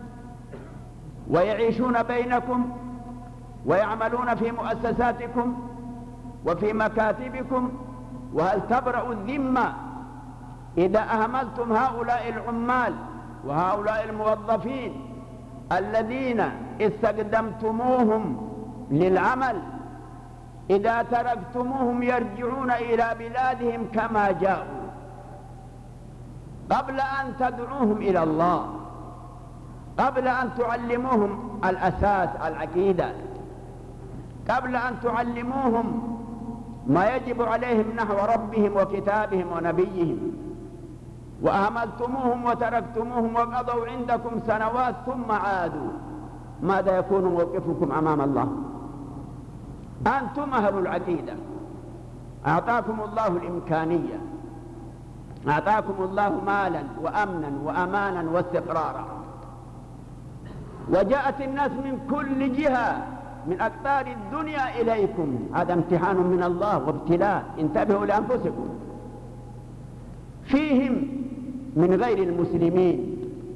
ويعيشون بينكم ويعملون في مؤسساتكم وفي مكاتبكم. وهل تبرأ الذمة إذا أهملتم هؤلاء العمال وهؤلاء الموظفين الذين استخدمتموهم للعمل، إذا تركتموهم يرجعون إلى بلادهم كما جاءوا، قبل أن تدعوهم إلى الله، قبل أن تعلموهم الأساس العقيدة، قبل أن تعلموهم ما يجب عليهم نحو ربهم وكتابهم ونبيهم، وأهملتموهم وتركتموهم وقضوا عندكم سنوات ثم عادوا، ماذا يكون موقفكم أمام الله؟ أنتم أهل العقيدة، أعطاكم الله الإمكانية، أعطاكم الله مالا وأمنا وأمانا واستقرارا، وجاءت الناس من كل جهة من أقطار الدنيا إليكم. هذا امتحان من الله وابتلاء، انتبهوا لأنفسكم. فيهم من غير المسلمين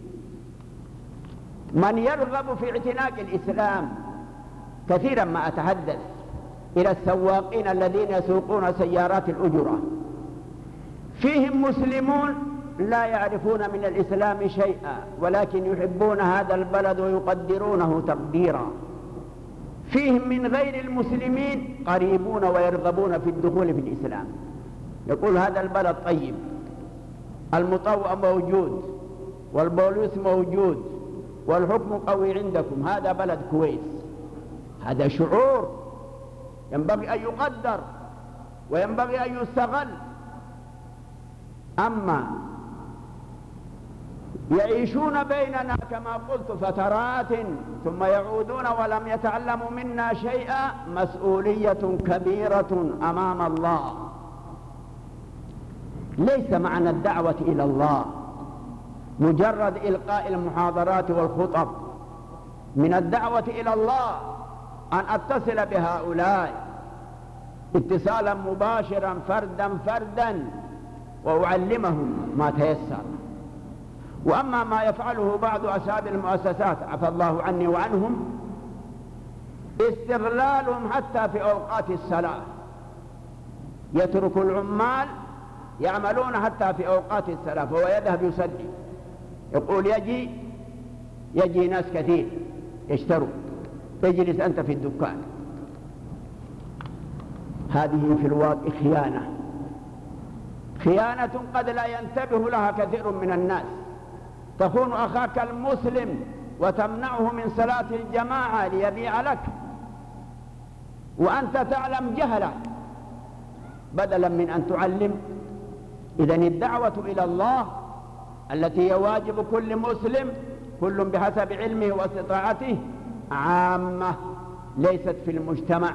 من يرغب في اعتناق الإسلام. كثيرا ما أتحدث إلى السواقين الذين يسوقون سيارات الأجرة، فيهم مسلمون لا يعرفون من الإسلام شيئا، ولكن يحبون هذا البلد ويقدرونه تقديرا. فيهم من غير المسلمين قريبون ويرغبون في الدخول في الإسلام، يقول هذا البلد طيب، المطوع موجود والبوليس موجود والحكم قوي عندكم، هذا بلد كويس. هذا شعور ينبغي أن يقدر وينبغي أن يستغل. أما يعيشون بيننا كما قلت فترات ثم يعودون ولم يتعلموا منا شيئا، مسؤولية كبيرة أمام الله. ليس معنى الدعوة إلى الله مجرد إلقاء المحاضرات والخطب. من الدعوة إلى الله أن أتصل بهؤلاء اتصالا مباشرا فردا فردا وأعلمهم ما تيسر. وأما ما يفعله بعض أصحاب المؤسسات عفى الله عني وعنهم، استغلالهم حتى في أوقات الصلاة يترك العمال يعملون حتى في أوقات الصلاة فهو يذهب يصلي، يقول يجي يجي ناس كثير يشتروا، تجلس أنت في الدكان. هذه في الواقع خيانة، خيانة قد لا ينتبه لها كثير من الناس. تخون أخاك المسلم وتمنعه من صلاة الجماعة ليبيع لك وأنت تعلم جهله بدلا من أن تعلم. إذن الدعوة إلى الله التي هي واجب كل مسلم كل بحسب علمه واستطاعته عامة، ليست في المجتمع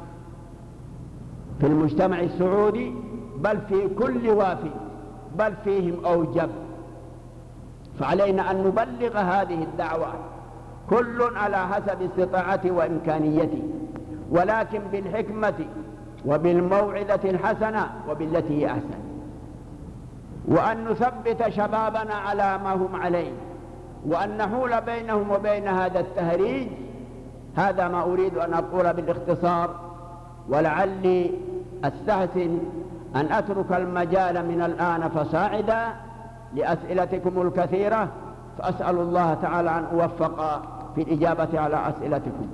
في المجتمع السعودي بل في كل وافي، بل فيهم أوجب. فعلينا أن نبلغ هذه الدعوة كل على حسب استطاعته وإمكانيته، ولكن بالحكمة وبالموعظة الحسنة وبالتي هي أحسن، وأن نثبت شبابنا على ما هم عليه، وأن نحول بينهم وبين هذا التهريج. هذا ما أريد أن أقول بالاختصار، ولعلي أستحسن أن أترك المجال من الآن فصاعدا لأسئلتكم الكثيرة، فأسأل الله تعالى أن أوفق في الإجابة على أسئلتكم.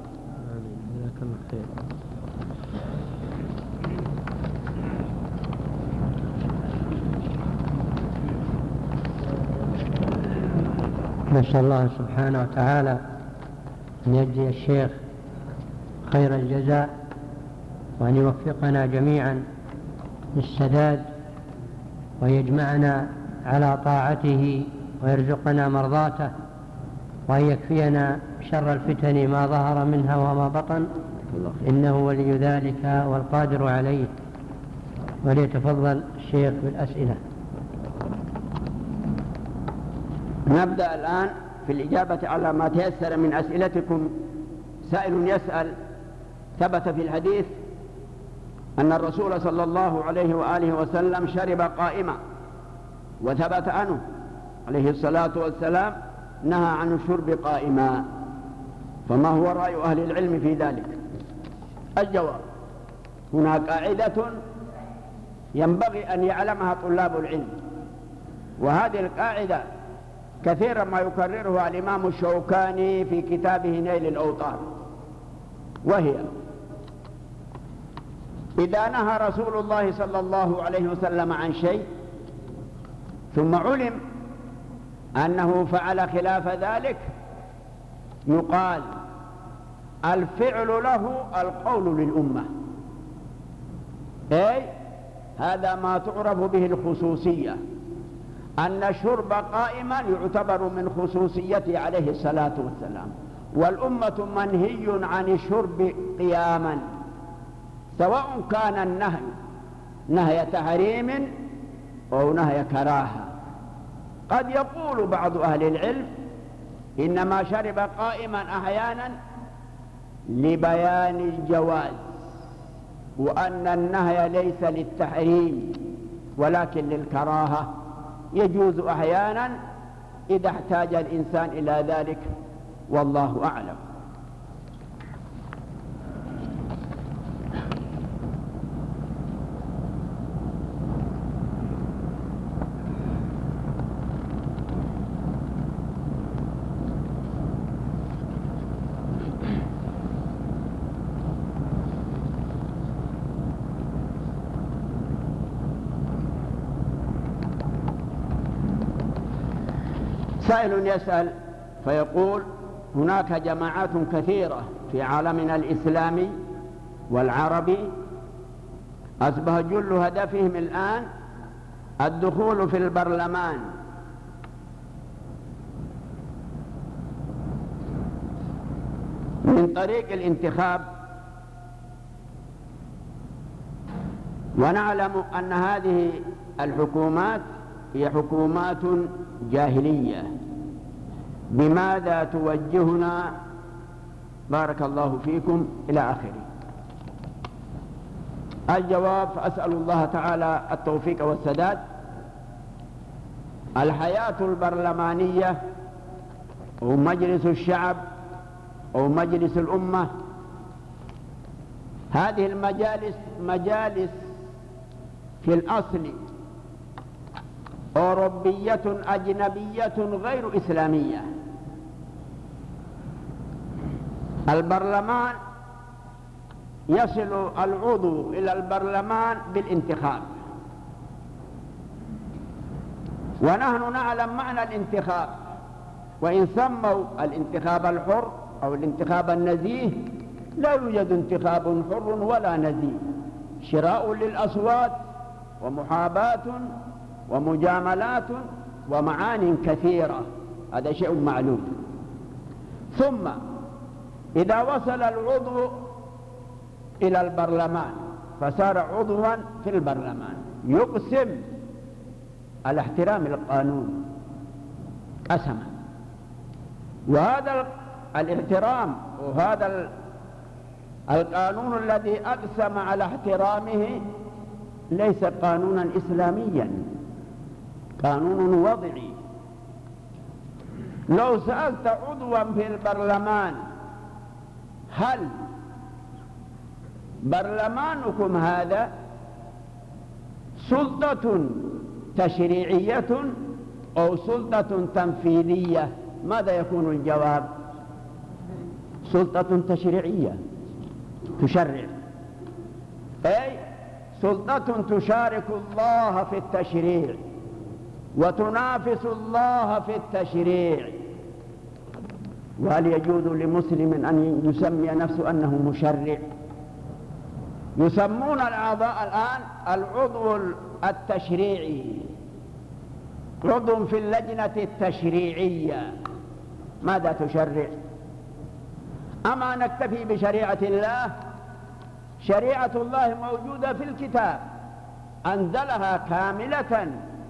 نسأل الله سبحانه وتعالى أن يجزي الشيخ خير الجزاء، وأن يوفقنا جميعا للسداد، ويجمعنا على طاعته، ويرزقنا مرضاته، وأن يكفينا شر الفتن ما ظهر منها وما بطن، إنه ولي ذلك والقادر عليه. وليتفضل الشيخ بالأسئلة. نبدأ الآن في الإجابة على ما تيسر من أسئلتكم. سائل يسأل: ثبت في الحديث أن الرسول صلى الله عليه وآله وسلم شرب قائما، وثبت عنه عليه الصلاة والسلام نهى عن الشرب قائما، فما هو رأي أهل العلم في ذلك؟ الجواب: هناك قاعدة ينبغي أن يعلمها طلاب العلم، وهذه القاعدة كثيرا ما يكررها الإمام الشوكاني في كتابه نيل الأوطار، وهي: إذا نهى رسول الله صلى الله عليه وسلم عن شيء ثم علم أنه فعل خلاف ذلك، يقال الفعل له القول للأمة، أي هذا ما تعرف به الخصوصية، أن الشرب قائما يعتبر من خصوصيته عليه الصلاة والسلام، والأمة منهي عن الشرب قياما، سواء كان النهي نهي تحريم أو نهي كراهة. قد يقول بعض أهل العلم إنما شرب قائما أحيانا لبيان الجواز، وأن النهي ليس للتحريم ولكن للكراهة، يجوز أحيانا إذا احتاج الإنسان إلى ذلك، والله أعلم. سائل يسأل فيقول: هناك جماعات كثيرة في عالمنا الإسلامي والعربي أصبح جل هدفهم الآن الدخول في البرلمان، من طريق الانتخاب، ونعلم أن هذه الحكومات هي حكومات جاهلية. بماذا توجهنا بارك الله فيكم إلى آخره؟ الجواب: فأسأل الله تعالى التوفيق والسداد. الحياة البرلمانية أو مجلس الشعب أو مجلس الأمة، هذه المجالس مجالس في الأصل أوروبية أجنبية غير إسلامية. البرلمان يصل العضو إلى البرلمان بالانتخاب، ونحن نعلم معنى الانتخاب، وإن سموا الانتخاب الحر أو الانتخاب النزيه لا يوجد انتخاب حر ولا نزيه، شراء للأصوات ومحاباة ومجاملات ومعان كثيرة، هذا شيء معلوم. ثم إذا وصل العضو إلى البرلمان فصار عضوا في البرلمان يقسم على احترام القانون قسما، وهذا الاحترام وهذا القانون الذي أقسم على احترامه ليس قانونا إسلاميا، قانون وضعي. لو سألت عضوا في البرلمان هل برلمانكم هذا سلطة تشريعية أو سلطة تنفيذية، ماذا يكون الجواب؟ سلطة تشريعية تشرع، أي سلطة تشارك الله في التشريع وتنافس الله في التشريع. وهل يجوز لمسلم أن يسمي نفسه أنه مشرع؟ يسمون الأعضاء الآن العضو التشريعي، عضو في اللجنة التشريعية. ماذا تشرع؟ أما نكتفي بشريعة الله؟ شريعة الله موجودة في الكتاب أنزلها كاملة.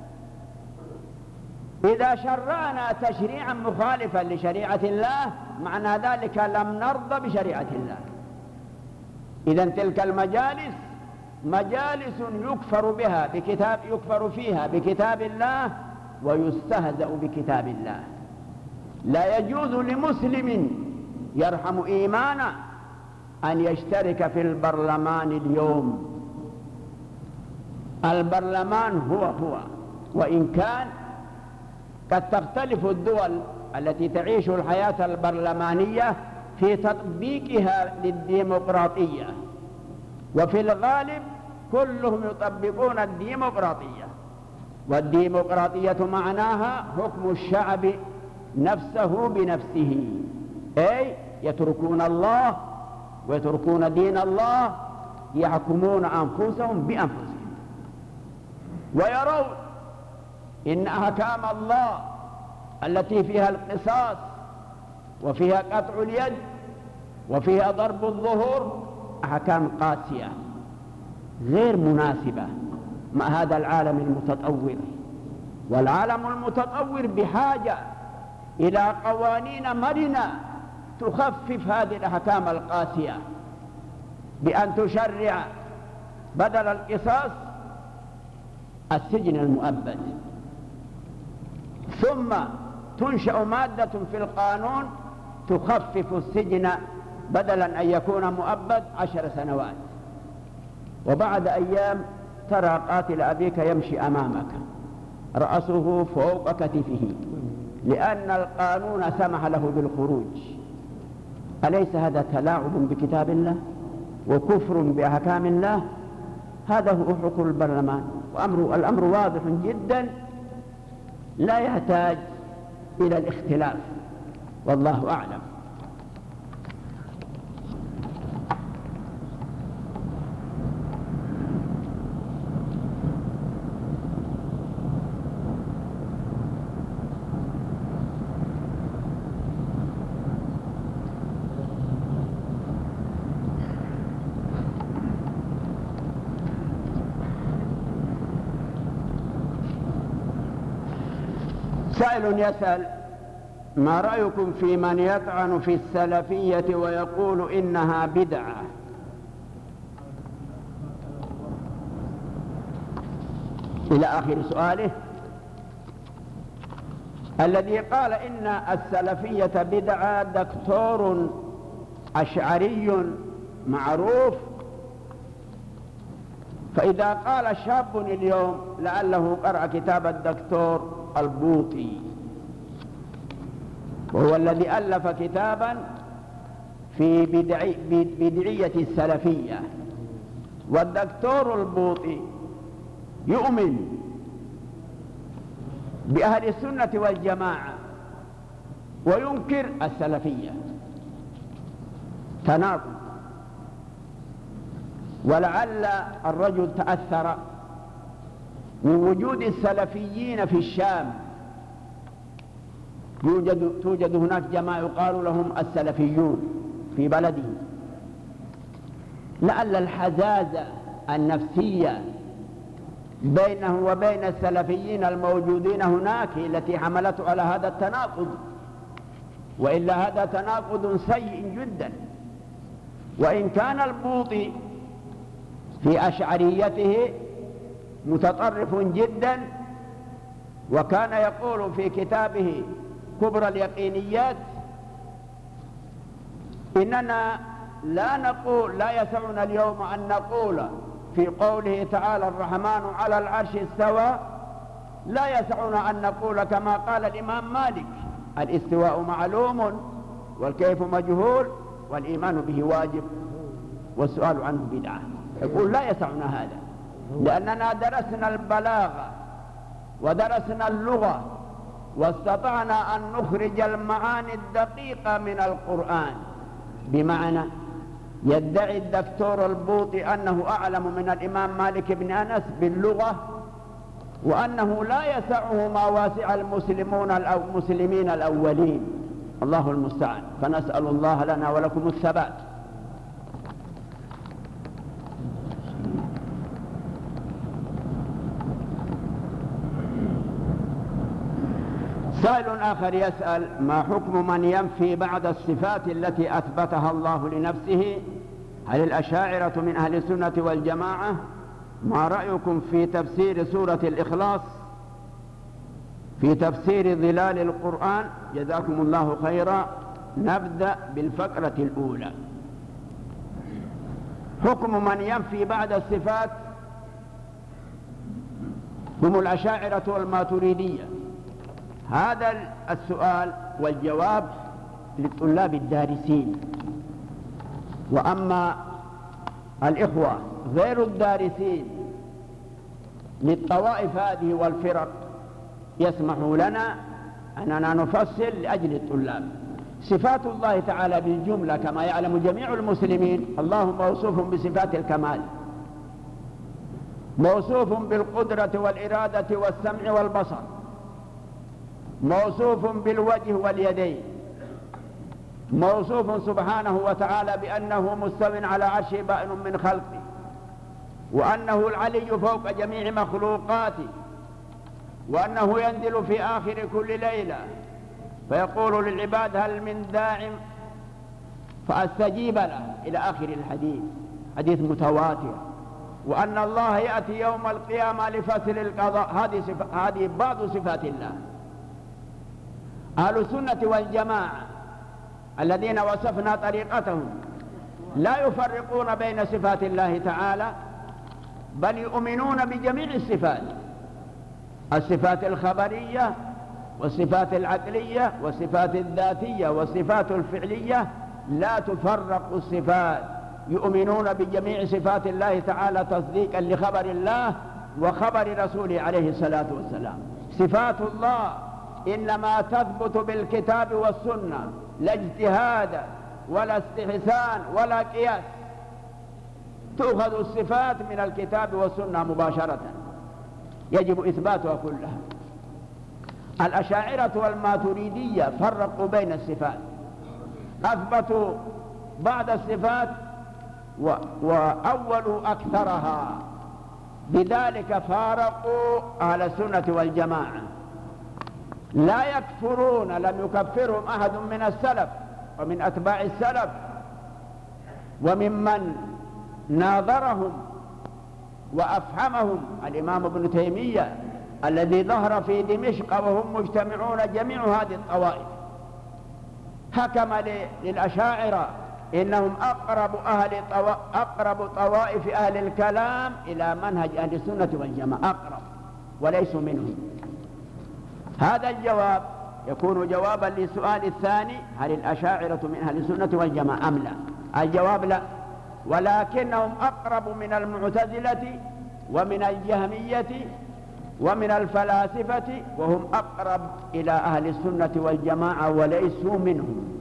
إذا شرعنا تشريعا مخالفا لشريعة الله معنى ذلك لم نرضى بشريعة الله. إذن تلك المجالس مجالس يكفر بها بكتاب يكفر فيها بكتاب الله ويستهزأ بكتاب الله. لا يجوز لمسلم يرحم إيمانه أن يشترك في البرلمان اليوم. البرلمان هو هو، وإن كان قد تختلف الدول التي تعيش الحياة البرلمانية في تطبيقها للديمقراطية، وفي الغالب كلهم يطبقون الديمقراطية، والديمقراطية معناها حكم الشعب نفسه بنفسه، أي يتركون الله ويتركون دين الله، يحكمون أنفسهم بأنفسهم، ويرون إن أحكام الله التي فيها القصاص وفيها قطع اليد وفيها ضرب الظهور أحكام قاسية غير مناسبة مع هذا العالم المتطور. والعالم المتطور بحاجة إلى قوانين مرنة تخفف هذه الأحكام القاسية، بأن تشرع بدل القصاص السجن المؤبد، ثم تنشأ مادة في القانون تخفف السجن بدلا أن يكون مؤبد عشر سنوات، وبعد أيام ترى قاتل أبيك يمشي أمامك رأسه فوق كتفه لأن القانون سمح له بالخروج. أليس هذا تلاعب بكتاب الله وكفر بأحكام الله؟ هذا هو حكم البرلمان، وأمر الأمر واضح جدا لا يحتاج إلى الاختلاف، والله أعلم. سائل يسأل: ما رأيكم في من يطعن في السلفية ويقول إنها بدعة؟ إلى آخر سؤاله. الذي قال إن السلفية بدعة دكتور أشعري معروف فإذا قال شاب اليوم لعله قرأ كتاب الدكتور البوطي، وهو الذي ألف كتابا في بدعي بدعية السلفية، والدكتور البوطي يؤمن بأهل السنة والجماعة وينكر السلفية، تناقض. ولعل الرجل تأثر من وجود السلفيين في الشام، يوجد توجد هناك جماعة يقال لهم السلفيون في بلده، لعل الحزازة النفسية بينه وبين السلفيين الموجودين هناك التي حملته على هذا التناقض، وإلا هذا تناقض سيء جدا. وإن كان البوطي في أشعريته متطرف جدا، وكان يقول في كتابه كبرى اليقينيات إننا لا نقول لا يسعنا اليوم أن نقول في قوله تعالى الرحمن على العرش استوى، لا يسعنا أن نقول كما قال الإمام مالك الاستواء معلوم والكيف مجهول والإيمان به واجب والسؤال عنه بدعة. يقول لا يسعنا هذا، لأننا درسنا البلاغة ودرسنا اللغة واستطعنا أن نخرج المعاني الدقيقة من القرآن. بمعنى يدعي الدكتور البوطي أنه أعلم من الإمام مالك بن أنس باللغة، وأنه لا يسعه ما واسع المسلمون المسلمين الأولين. الله المستعان، فنسأل الله لنا ولكم الثبات. سائل آخر يسأل: ما حكم من ينفي بعض الصفات التي أثبتها الله لنفسه؟ هل الأشاعرة من أهل السنة والجماعة؟ ما رأيكم في تفسير سورة الإخلاص في تفسير ظلال القرآن؟ جزاكم الله خيرا. نبدأ بالفقرة الأولى. حكم من ينفي بعض الصفات هم الأشاعرة والماتريدية. هذا السؤال والجواب للطلاب الدارسين، وأما الإخوة غير الدارسين للطوائف هذه والفرق يسمحوا لنا أننا نفصل لأجل الطلاب. صفات الله تعالى بالجملة كما يعلم جميع المسلمين، الله موصوف بصفات الكمال، موصوف بالقدرة والإرادة والسمع والبصر، موصوف بالوجه واليدين، موصوف سبحانه وتعالى بأنه مستو على عرشه بائن من خلقه، وأنه العلي فوق جميع مخلوقاته، وأنه ينزل في آخر كل ليلة فيقول للعباد هل من داع فأستجيب له إلى آخر الحديث، حديث متواتر. وأن الله يأتي يوم القيامة لفصل القضاء. هذه هذه بعض صفات الله. أهل السنة والجماعة الذين وصفنا طريقتهم لا يفرقون بين صفات الله تعالى، بل يؤمنون بجميع الصفات، الصفات الخبرية والصفات العقلية والصفات الذاتية والصفات الفعلية، لا تفرق الصفات. يؤمنون بجميع صفات الله تعالى تصديقا لخبر الله وخبر رسوله عليه الصلاة والسلام. صفات الله إنما تثبت بالكتاب والسنة، لا اجتهاد ولا استحسان ولا قياس. تؤخذ الصفات من الكتاب والسنة مباشرة، يجب إثباتها كلها. الأشاعرة والماتريدية فرقوا بين الصفات، أثبتوا بعض الصفات وأولوا أكثرها، بذلك فارقوا أهل السنة والجماعة. لا يكفرون، لم يكفرهم أحد من السلف ومن أتباع السلف وممن ناظرهم وأفهمهم الإمام ابن تيمية الذي ظهر في دمشق وهم مجتمعون جميع هذه الطوائف، حكم للأشاعرة إنهم أقرب, أهل طو... أقرب طوائف أهل الكلام إلى منهج أهل السنة والجماعة، أقرب وليسوا منهم. هذا الجواب يكون جوابا للسؤال الثاني: هل الأشاعرة من أهل السنة والجماعة أم لا؟ الجواب لا، ولكنهم أقرب من المعتزلة ومن الجهمية ومن الفلاسفة، وهم أقرب إلى أهل السنة والجماعة وليسوا منهم.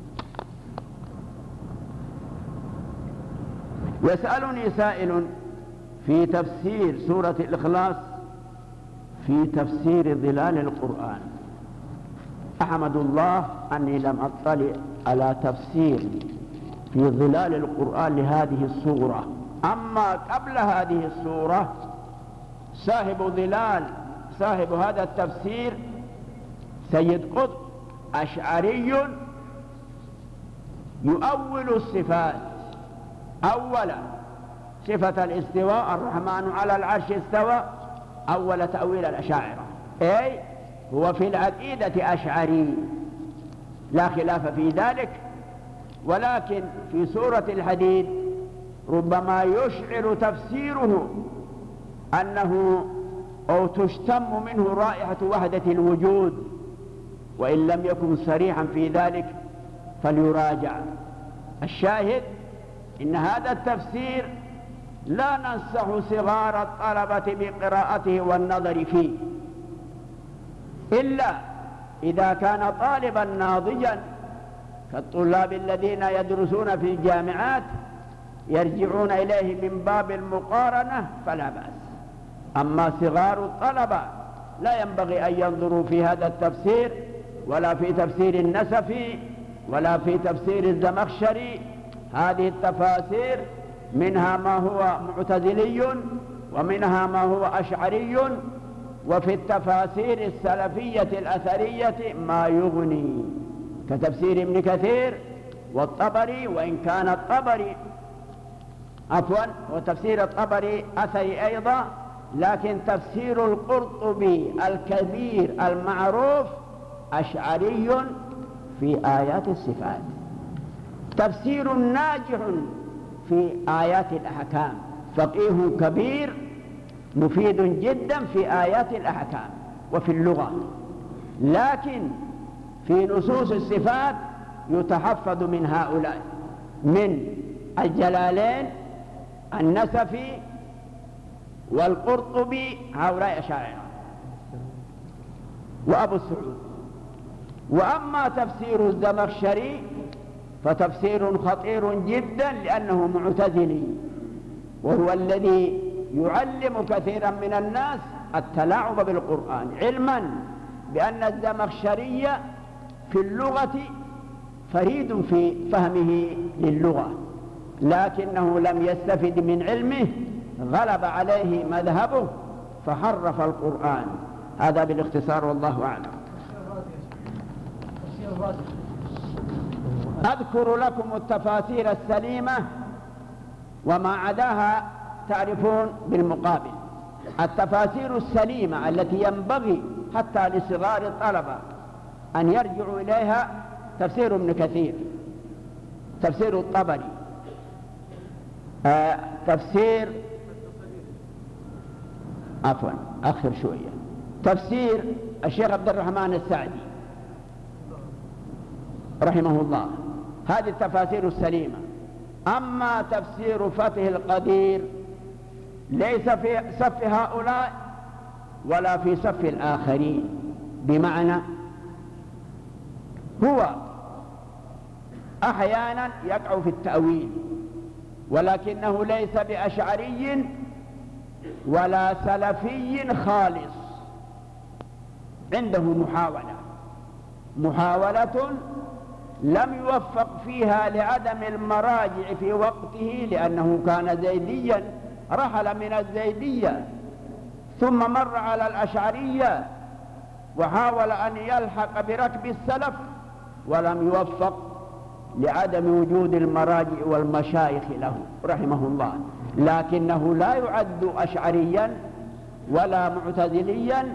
يسألني سائل في تفسير سورة الإخلاص في تفسير ظلال القرآن. أحمد الله أني لم أطلع على تفسير في ظلال القرآن لهذه السورة. أما قبل هذه السورة صاحب ظلال صاحب هذا التفسير سيد قطب أشعري يؤول الصفات. أولا صفة الاستواء، الرحمن على العرش استوى، أول تأويل الأشاعرة، أي هو في العقيدة أشعري لا خلاف في ذلك. ولكن في سورة الحديد ربما يشعر تفسيره أنه أو تشتم منه رائحة وحدة الوجود، وإن لم يكن صريحا في ذلك فليراجع. الشاهد إن هذا التفسير لا ننصح صغار الطلبة بقراءته والنظر فيه، إلا إذا كان طالبا ناضجا كالطلاب الذين يدرسون في الجامعات يرجعون إليه من باب المقارنة فلا بأس. أما صغار الطلبة لا ينبغي أن ينظروا في هذا التفسير ولا في تفسير النسفي ولا في تفسير الزمخشري. هذه التفاسير منها ما هو معتزلي ومنها ما هو أشعري، وفي التفاسير السلفية الأثرية ما يغني كتفسير ابن كثير والطبري، وإن كان الطبري عفوا وتفسير الطبري أثري أيضا، لكن تفسير القرطبي الكبير المعروف أشعري في آيات الصفات، تفسير ناجح في آيات الأحكام، فقيه كبير مفيد جدا في آيات الأحكام وفي اللغة. لكن في نصوص الصفات يتحفظ من هؤلاء، من الجلالين النسفي والقرطبي، هؤلاء أشاعرة وأبو السعود. وأما تفسير الزمخشري فتفسير خطير جدا لأنه معتزلي، وهو الذي يعلم كثيرا من الناس التلاعب بالقرآن، علما بأن الزمخشري في اللغة فريد في فهمه للغة، لكنه لم يستفد من علمه، غلب عليه مذهبه فحرف القرآن. هذا بالاختصار والله أعلم. أذكر لكم التفاسير السليمة وما عداها تعرفون بالمقابل. التفاسير السليمة التي ينبغي حتى لصغار الطلبة أن يرجعوا إليها: تفسير ابن كثير، تفسير الطبري، آه، تفسير عفوا أخر شوية تفسير الشيخ عبد الرحمن السعدي رحمه الله. هذه التفاسير السليمة. أما تفسير فتح القدير ليس في صف هؤلاء ولا في صف الآخرين، بمعنى هو أحيانا يقع في التأويل، ولكنه ليس بأشعري ولا سلفي خالص، عنده محاولة محاولة لم يوفق فيها لعدم المراجع في وقته، لأنه كان زيديا، رحل من الزيدية ثم مر على الأشعرية وحاول أن يلحق بركب السلف ولم يوفق لعدم وجود المراجع والمشايخ له رحمه الله. لكنه لا يعد أشعريا ولا معتزليا،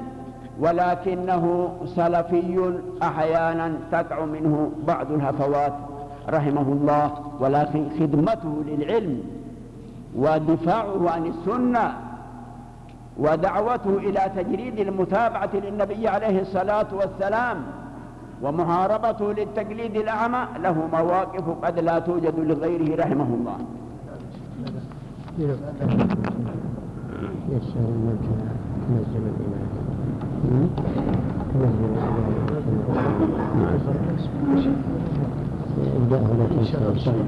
ولكنه سلفي أحيانا تقع منه بعض الهفوات رحمه الله، ولكن خدمته للعلم ودفاعه عن السنة ودعوته إلى تجريد المتابعة للنبي عليه الصلاة والسلام ومحاربته للتقليد الأعمى له مواقف قد لا توجد لغيره رحمه الله. يسأل الملك تنزل الإله تنزل الإله.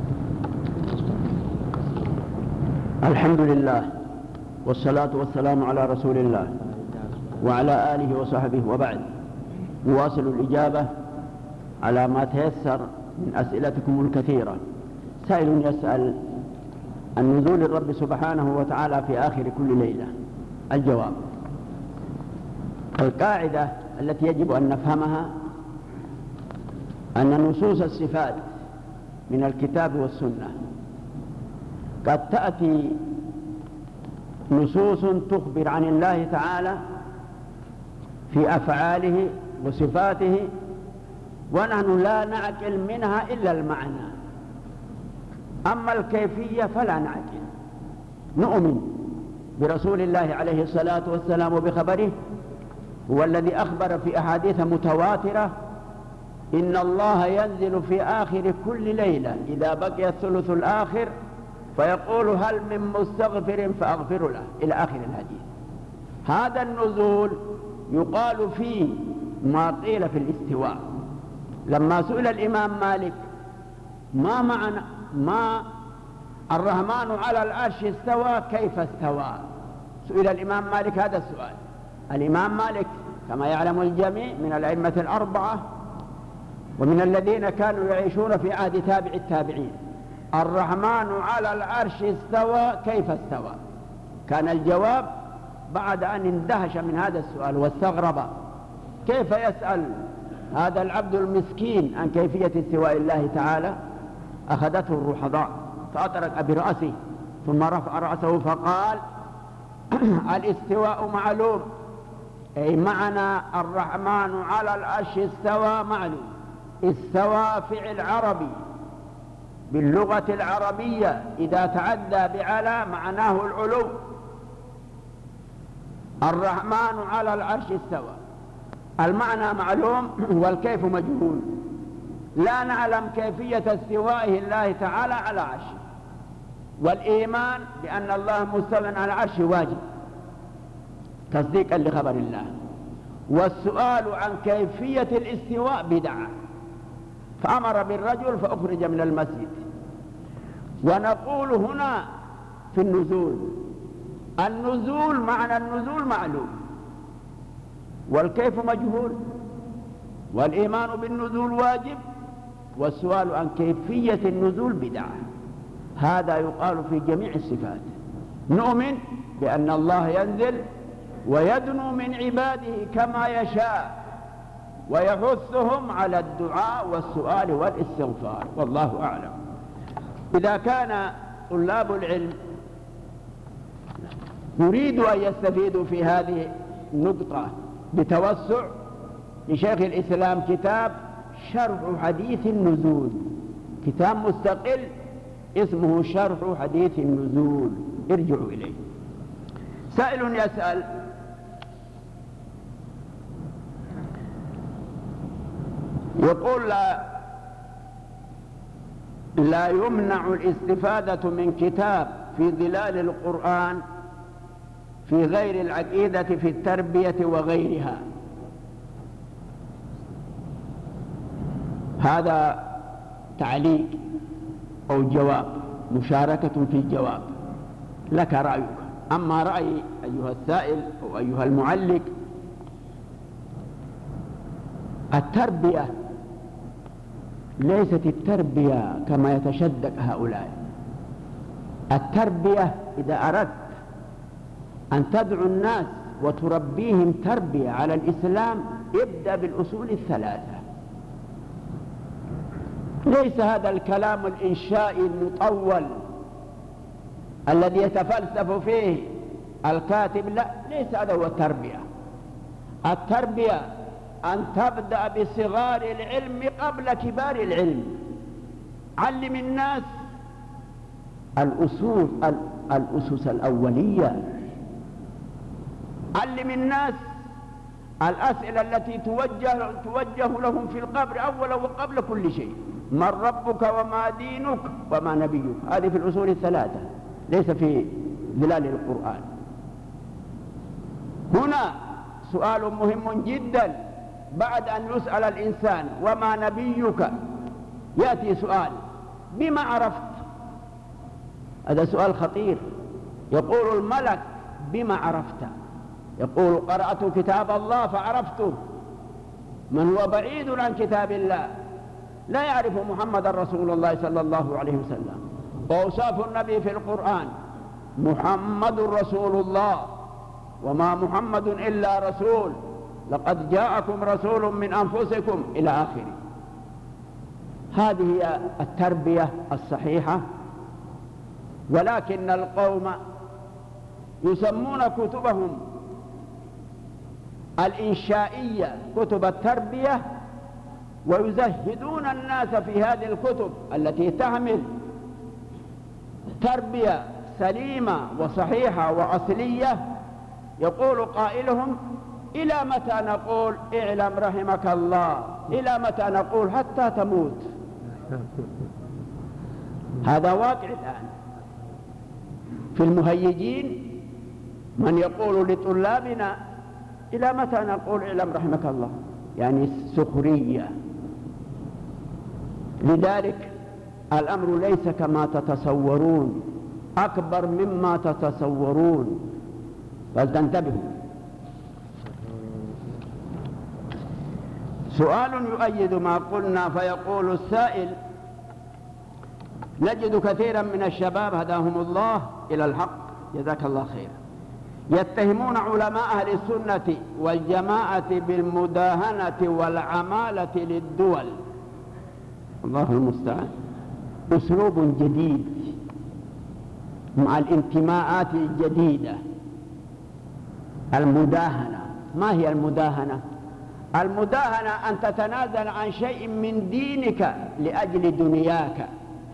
الحمد لله والصلاة والسلام على رسول الله وعلى آله وصحبه، وبعد. نواصل الإجابة على ما تيسر من أسئلتكم الكثيرة. سائل يسأل عن نزول الرب سبحانه وتعالى في آخر كل ليلة. الجواب: القاعدة التي يجب أن نفهمها أن نصوص الصفات من الكتاب والسنة قد تأتي نصوص تخبر عن الله تعالى في أفعاله وصفاته، ونحن لا نعقل منها إلا المعنى، أما الكيفية فلا نعقل. نؤمن برسول الله عليه الصلاة والسلام وبخبره، هو الذي أخبر في أحاديث متواترة إن الله ينزل في آخر كل ليلة إذا بقي الثلث الآخر فيقول هل من مستغفر فأغفر له، إلى آخر الحديث. هذا النزول يقال فيه ما قيل في الاستواء. لما سئل الإمام مالك ما معنى ما الرحمن على العرش استوى كيف استوى، سئل الإمام مالك هذا السؤال. الإمام مالك كما يعلم الجميع من الأئمة الأربعة ومن الذين كانوا يعيشون في عهد تابع التابعين. الرحمن على العرش استوى كيف استوى؟ كان الجواب بعد أن اندهش من هذا السؤال واستغرب كيف يسأل هذا العبد المسكين عن كيفية استواء الله تعالى، أخذته الرحضاء فأطرق برأسه ثم رفع رأسه فقال الاستواء معلوم، أي معنى الرحمن على العرش استوى معلوم. استوى فعل عربي باللغة العربية إذا تعدى بعلى معناه العلو. الرحمن على العرش استوى، المعنى معلوم والكيف مجهول، لا نعلم كيفية استوائه الله تعالى على عرشه، والإيمان بأن الله مستوى على العرش واجب تصديقا لخبر الله، والسؤال عن كيفية الاستواء بدعة، فأمر بالرجل فأخرج من المسجد. ونقول هنا في النزول، النزول معنى النزول معلوم والكيف مجهول، والإيمان بالنزول واجب، والسؤال عن كيفية النزول بدعة. هذا يقال في جميع الصفات. نؤمن بأن الله ينزل ويدنو من عباده كما يشاء ويحثهم على الدعاء والسؤال والاستغفار، والله أعلم. إذا كان طلاب العلم يريدوا أن يستفيدوا في هذه النقطة بتوسع، لشيخ الإسلام كتاب شرح حديث النزول، كتاب مستقل اسمه شرح حديث النزول، ارجعوا إليه. سائل يسأل يقول لا, لا يمنع الاستفادة من كتاب في ظلال القرآن في غير العقيدة في التربية وغيرها. هذا تعليق أو جواب، مشاركة في الجواب، لك رأيك. أما رأيي أيها السائل أو أيها المعلق، التربية ليست التربية كما يتشدق هؤلاء. التربية إذا أردت أن تدعو الناس وتربيهم تربية على الإسلام ابدأ بالأصول الثلاثة. ليس هذا الكلام الإنشائي المطول الذي يتفلسف فيه الكاتب، لا، ليس هذا هو التربية. التربية أن تبدأ بصغار العلم قبل كبار العلم، علم الناس الأصول الأسس الأولية، علم الناس الأسئلة التي توجه, توجه لهم في القبر أولا وقبل كل شيء: من ربك وما دينك وما نبيك. هذه في الأصول الثلاثة، ليس في ظلال القرآن. هنا سؤال مهم جدا بعد أن يسأل الإنسان وما نبيك، يأتي سؤال: بما عرفت؟ هذا سؤال خطير. يقول الملك: بما عرفت؟ يقول: قرأت كتاب الله فعرفته. من هو بعيد عن كتاب الله لا يعرف محمد رسول الله صلى الله عليه وسلم. وأوصاف النبي في القرآن: محمد رسول الله، وما محمد إلا رسول، لقد جاءكم رسول من أنفسكم، إلى آخره. هذه هي التربية الصحيحة. ولكن القوم يسمون كتبهم الإنشائية كتب التربية، ويزهدون الناس في هذه الكتب التي تحمل تربية سليمة وصحيحة وأصلية. يقول قائلهم: إلى متى نقول اعلم رحمك الله؟ إلى متى نقول حتى تموت؟ هذا واقع الآن في المهيجين، من يقول لطلابنا: إلى متى نقول اعلم رحمك الله؟ يعني سخرية. لذلك الأمر ليس كما تتصورون، أكبر مما تتصورون، فلتنتبهوا. سؤال يؤيد ما قلنا، فيقول السائل: نجد كثيرا من الشباب هداهم الله إلى الحق، جزاك الله خير، يتهمون علماء أهل السنة والجماعة بالمداهنة والعمالة للدول. الله المستعان. أسلوب جديد مع الانتماءات الجديدة. المداهنة، ما هي المداهنة؟ المداهنة أن تتنازل عن شيء من دينك لأجل دنياك.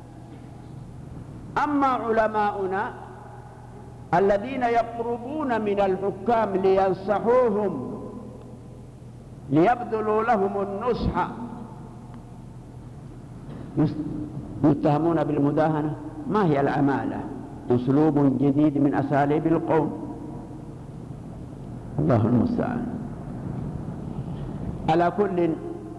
أما علماؤنا الذين يقربون من الحكام لينصحوهم ليبذلوا لهم النصح يتهمون بالمداهنة. ما هي العمالة؟ أسلوب جديد من أساليب القوم. الله المستعان. على كل،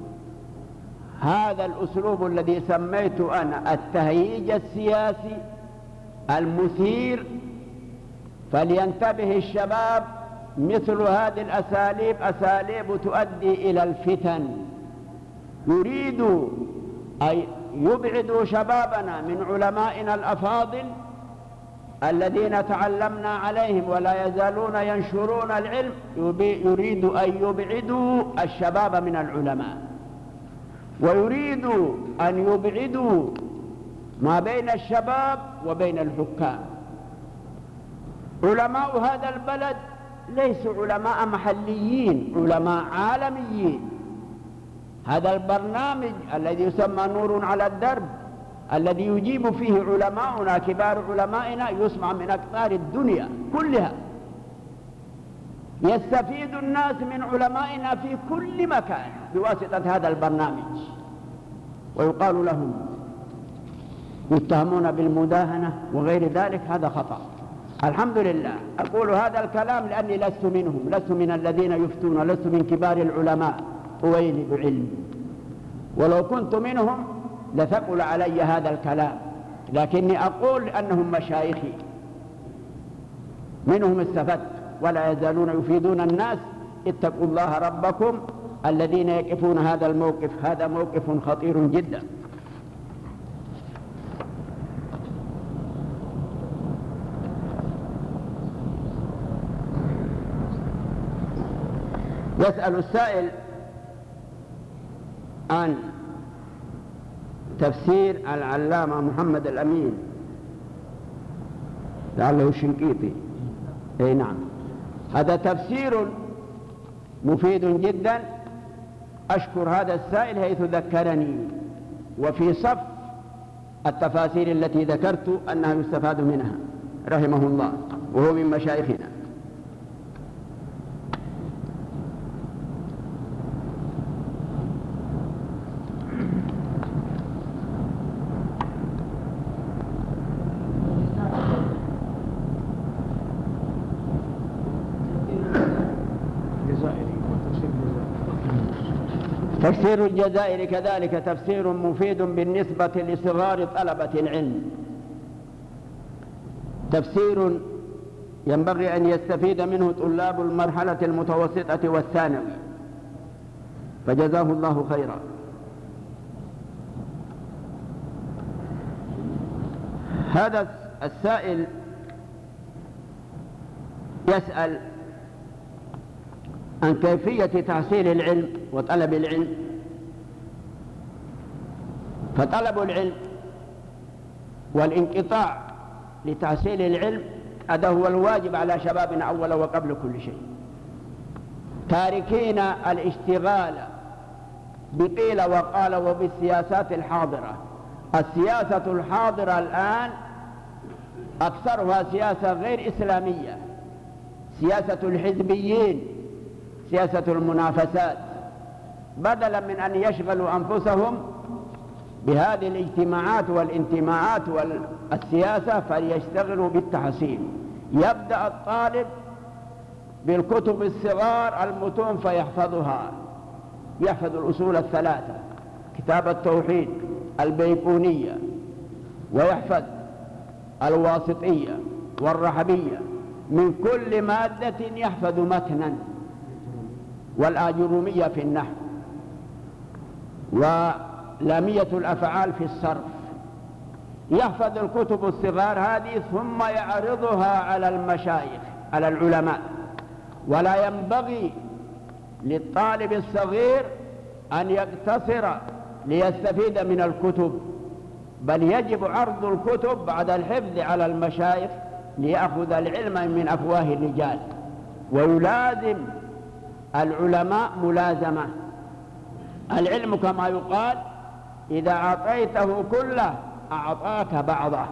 هذا الأسلوب الذي سميت أنا التهييج السياسي المثير، فلينتبه الشباب. مثل هذه الأساليب أساليب تؤدي إلى الفتن. يريدوا أن يبعدوا شبابنا من علمائنا الأفاضل الذين تعلمنا عليهم ولا يزالون ينشرون العلم. يريد أن يبعدوا الشباب من العلماء، ويريد أن يبعدوا ما بين الشباب وبين الحكام. علماء هذا البلد ليسوا علماء محليين، علماء عالميين. هذا البرنامج الذي يسمى نور على الدرب، الذي يجيب فيه علماؤنا كبار علمائنا، يسمع من أقطار الدنيا كلها. يستفيد الناس من علمائنا في كل مكان بواسطة هذا البرنامج، ويقال لهم يتهمون بالمداهنة وغير ذلك. هذا خطأ. الحمد لله أقول هذا الكلام لأني لست منهم، لست من الذين يفتون، لست من كبار العلماء أويل بعلم، ولو كنت منهم لثقل علي هذا الكلام، لكني أقول لأنهم مشايخي، منهم استفدت، ولا يزالون يفيدون الناس. اتقوا الله ربكم الذين يقفون هذا الموقف، هذا موقف خطير جدا. يسأل السائل عن تفسير العلامة محمد الأمين، لعله الشنقيطي. اي نعم، هذا تفسير مفيد جدا. أشكر هذا السائل حيث ذكرني، وفي صف التفاسير التي ذكرت أنها يستفاد منها رحمه الله، وهو من مشايخنا. تفسير الجزائر كذلك تفسير مفيد بالنسبة لصغار طلبة العلم، تفسير ينبغي أن يستفيد منه طلاب المرحلة المتوسطة والثانوي، فجزاه الله خيرا. هذا السائل يسأل عن كيفية تحصيل العلم وطلب العلم. فطلب العلم والانقطاع لتحصيل العلم هذا هو الواجب على شبابنا أولا وقبل كل شيء، تاركين الاشتغال بقيل وقال وبالسياسات الحاضرة. السياسة الحاضرة الآن أكثرها سياسة غير إسلامية، سياسة الحزبيين، سياسة المنافسات، بدلا من أن يشغلوا أنفسهم بهذه الاجتماعات والانتماءات والسياسة فليشتغلوا بالتحصيل. يبدأ الطالب بالكتب الصغار المتون فيحفظها، يحفظ الأصول الثلاثة، كتاب التوحيد، البيقونية، ويحفظ الواسطية والرحبية، من كل مادة يحفظ متنا، والآجرومية في النحو، ولامية الأفعال في الصرف. يحفظ الكتب الصغار هذه ثم يعرضها على المشايخ على العلماء. ولا ينبغي للطالب الصغير أن يقتصر ليستفيد من الكتب، بل يجب عرض الكتب بعد الحفظ على المشايخ ليأخذ العلم من أفواه الرجال. ويلازم العلماء ملازمة العلم، كما يقال إذا أعطيته كله أعطاك بعضه.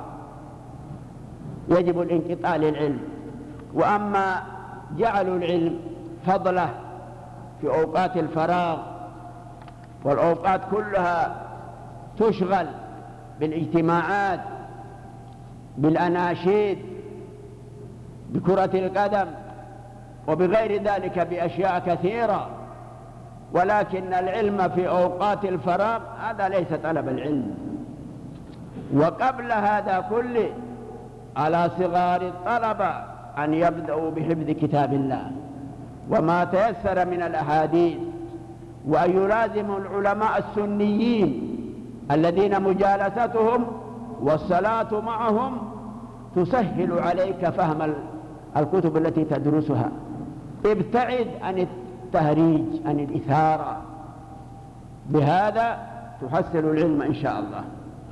يجب الانقطاع للعلم. وأما جعلوا العلم فضله في أوقات الفراغ، والأوقات كلها تشغل بالاجتماعات، بالأناشيد، بكرة القدم، وبغير ذلك بأشياء كثيرة، ولكن العلم في أوقات الفراغ هذا ليس طلب العلم. وقبل هذا كله على صغار الطلبة أن يبدأوا بحفظ كتاب الله وما تيسر من الأحاديث، وأن يلازموا العلماء السنيين الذين مجالستهم والصلاة معهم تسهل عليك فهم الكتب التي تدرسها. ابتعد عن التهريج، عن الإثارة، بهذا تحصل العلم إن شاء الله.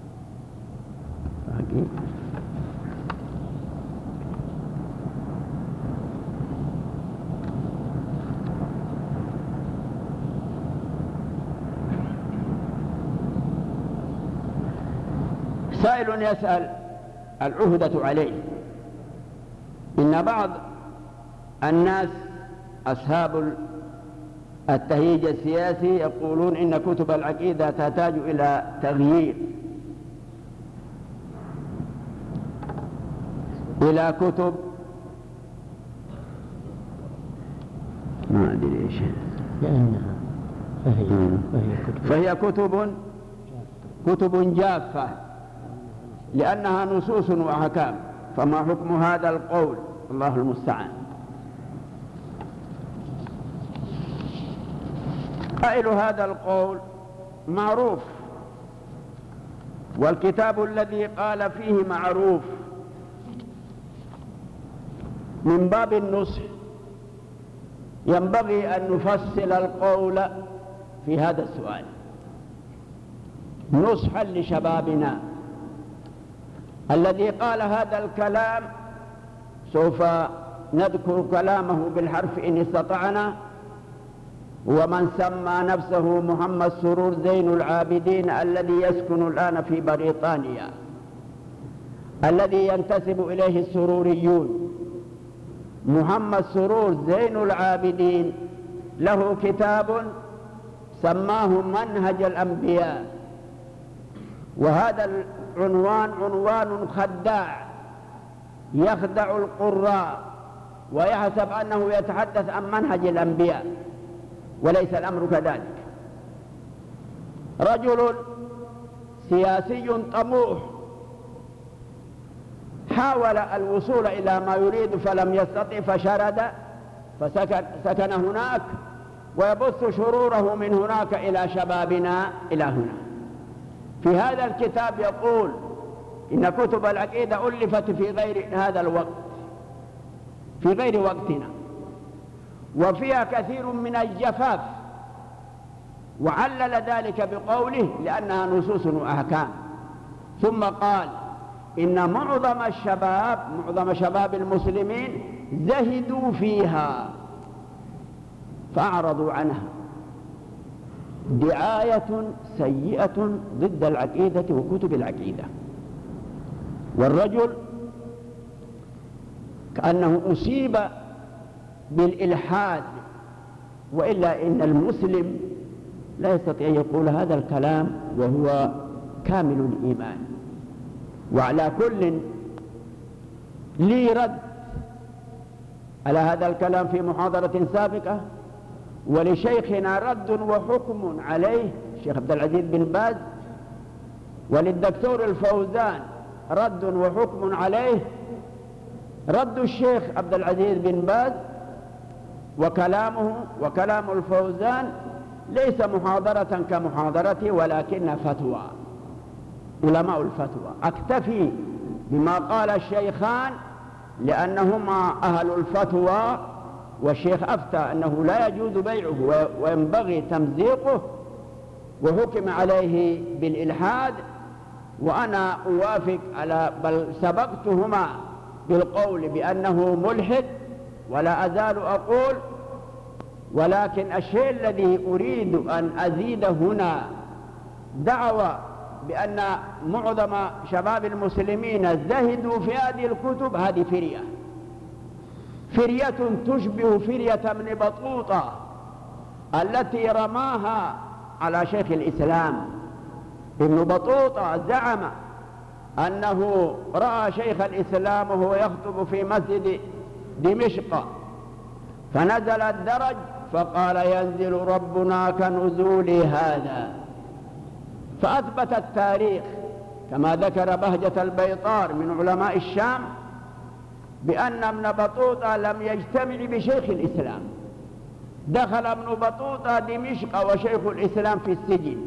سائل يسأل العهدة عليه. إن بعض الناس أصحاب التهيج السياسي يقولون إن كتب العقيدة تحتاج إلى تغيير، إلى كتب ما أدري إيش لأنها فهي, فهي كتب, فهي كتب كتب جافة لأنها نصوص وأحكام. فما حكم هذا القول؟ الله المستعان. قائل هذا القول معروف، والكتاب الذي قال فيه معروف. من باب النصح ينبغي أن نفصل القول في هذا السؤال نصحا لشبابنا. الذي قال هذا الكلام سوف نذكر كلامه بالحرف إن استطعنا، ومن سمى نفسه محمد سرور زين العابدين الذي يسكن الآن في بريطانيا، الذي ينتسب إليه السروريون. محمد سرور زين العابدين له كتاب سماه منهج الأنبياء، وهذا العنوان عنوان خداع يخدع القراء ويحسب أنه يتحدث عن منهج الأنبياء، وليس الأمر كذلك. رجل سياسي طموح حاول الوصول إلى ما يريد فلم يستطع فشرد فسكن سكن هناك، ويبث شروره من هناك إلى شبابنا إلى هنا. في هذا الكتاب يقول إن كتب العقيدة ألفت في غير هذا الوقت، في غير وقتنا، وفيها كثير من الجفاف، وعلل ذلك بقوله لأنها نصوص وأحكام. ثم قال إن معظم الشباب معظم شباب المسلمين زهدوا فيها فأعرضوا عنها، دعاية سيئة ضد العقيدة وكتب العقيدة. والرجل كأنه أصيب بالإلحاد، وإلا إن المسلم لا يستطيع أن يقول هذا الكلام وهو كامل الإيمان. وعلى كل لي رد على هذا الكلام في محاضرة سابقة، ولشيخنا رد وحكم عليه الشيخ عبد العزيز بن باز، وللدكتور الفوزان رد وحكم عليه. رد الشيخ عبد العزيز بن باز وكلامه وكلام الفوزان ليس محاضرة كمحاضرتي، ولكن فتوى علماء الفتوى. أكتفي بما قال الشيخان لأنهما أهل الفتوى، والشيخ أفتى أنه لا يجوز بيعه وينبغي تمزيقه، وحكم عليه بالإلحاد، وأنا أوافق على بل سبقتهما بالقول بأنه ملحد ولا أزال أقول. ولكن الشيء الذي أريد أن أزيد هنا دعوة بأن معظم شباب المسلمين زهدوا في هذه الكتب، هذه فرية فرية تشبه فرية ابن بطوطة التي رماها على شيخ الإسلام. ابن بطوطة زعم أنه رأى شيخ الإسلام وهو يخطب في مسجد دمشق، فنزل الدرج فقال ينزل ربنا كنزول هذا. فأثبت التاريخ كما ذكر بهجة البيطار من علماء الشام بأن ابن بطوطة لم يجتمع بشيخ الإسلام. دخل ابن بطوطة دمشق وشيخ الإسلام في السجن،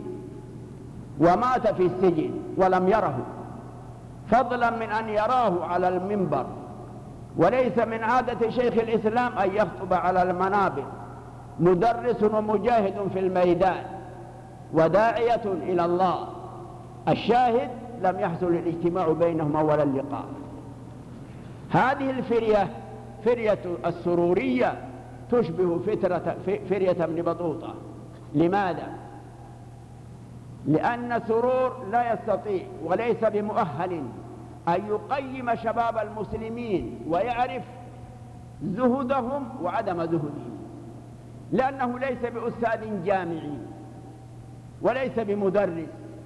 ومات في السجن ولم يره، فضلا من أن يراه على المنبر. وليس من عادة شيخ الإسلام أن يخطب على المنابر، مدرس ومجاهد في الميدان وداعية إلى الله. الشاهد لم يحصل الاجتماع بينهما ولا اللقاء. هذه الفرية فرية السرورية تشبه فترة فرية ابن بطوطة. لماذا؟ لأن سرور لا يستطيع وليس بمؤهل أن يقيم شباب المسلمين ويعرف زهدهم وعدم زهدهم، لأنه ليس بأستاذ جامعي وليس بمدرس،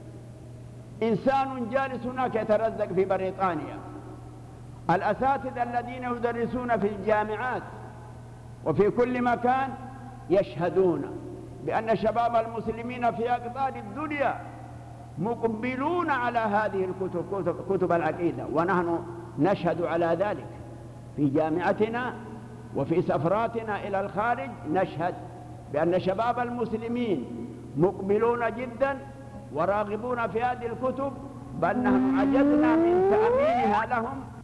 إنسان جالس هناك يترزق في بريطانيا. الأساتذة الذين يدرسون في الجامعات وفي كل مكان يشهدون بأن شباب المسلمين في أقطار الدنيا مقبلون على هذه الكتب، كتب, كتب العقيدة، ونحن نشهد على ذلك في جامعتنا وفي سفراتنا إلى الخارج. نشهد بأن شباب المسلمين مقبلون جدا وراغبون في هذه الكتب، بل نحن عجزنا من تأمينها لهم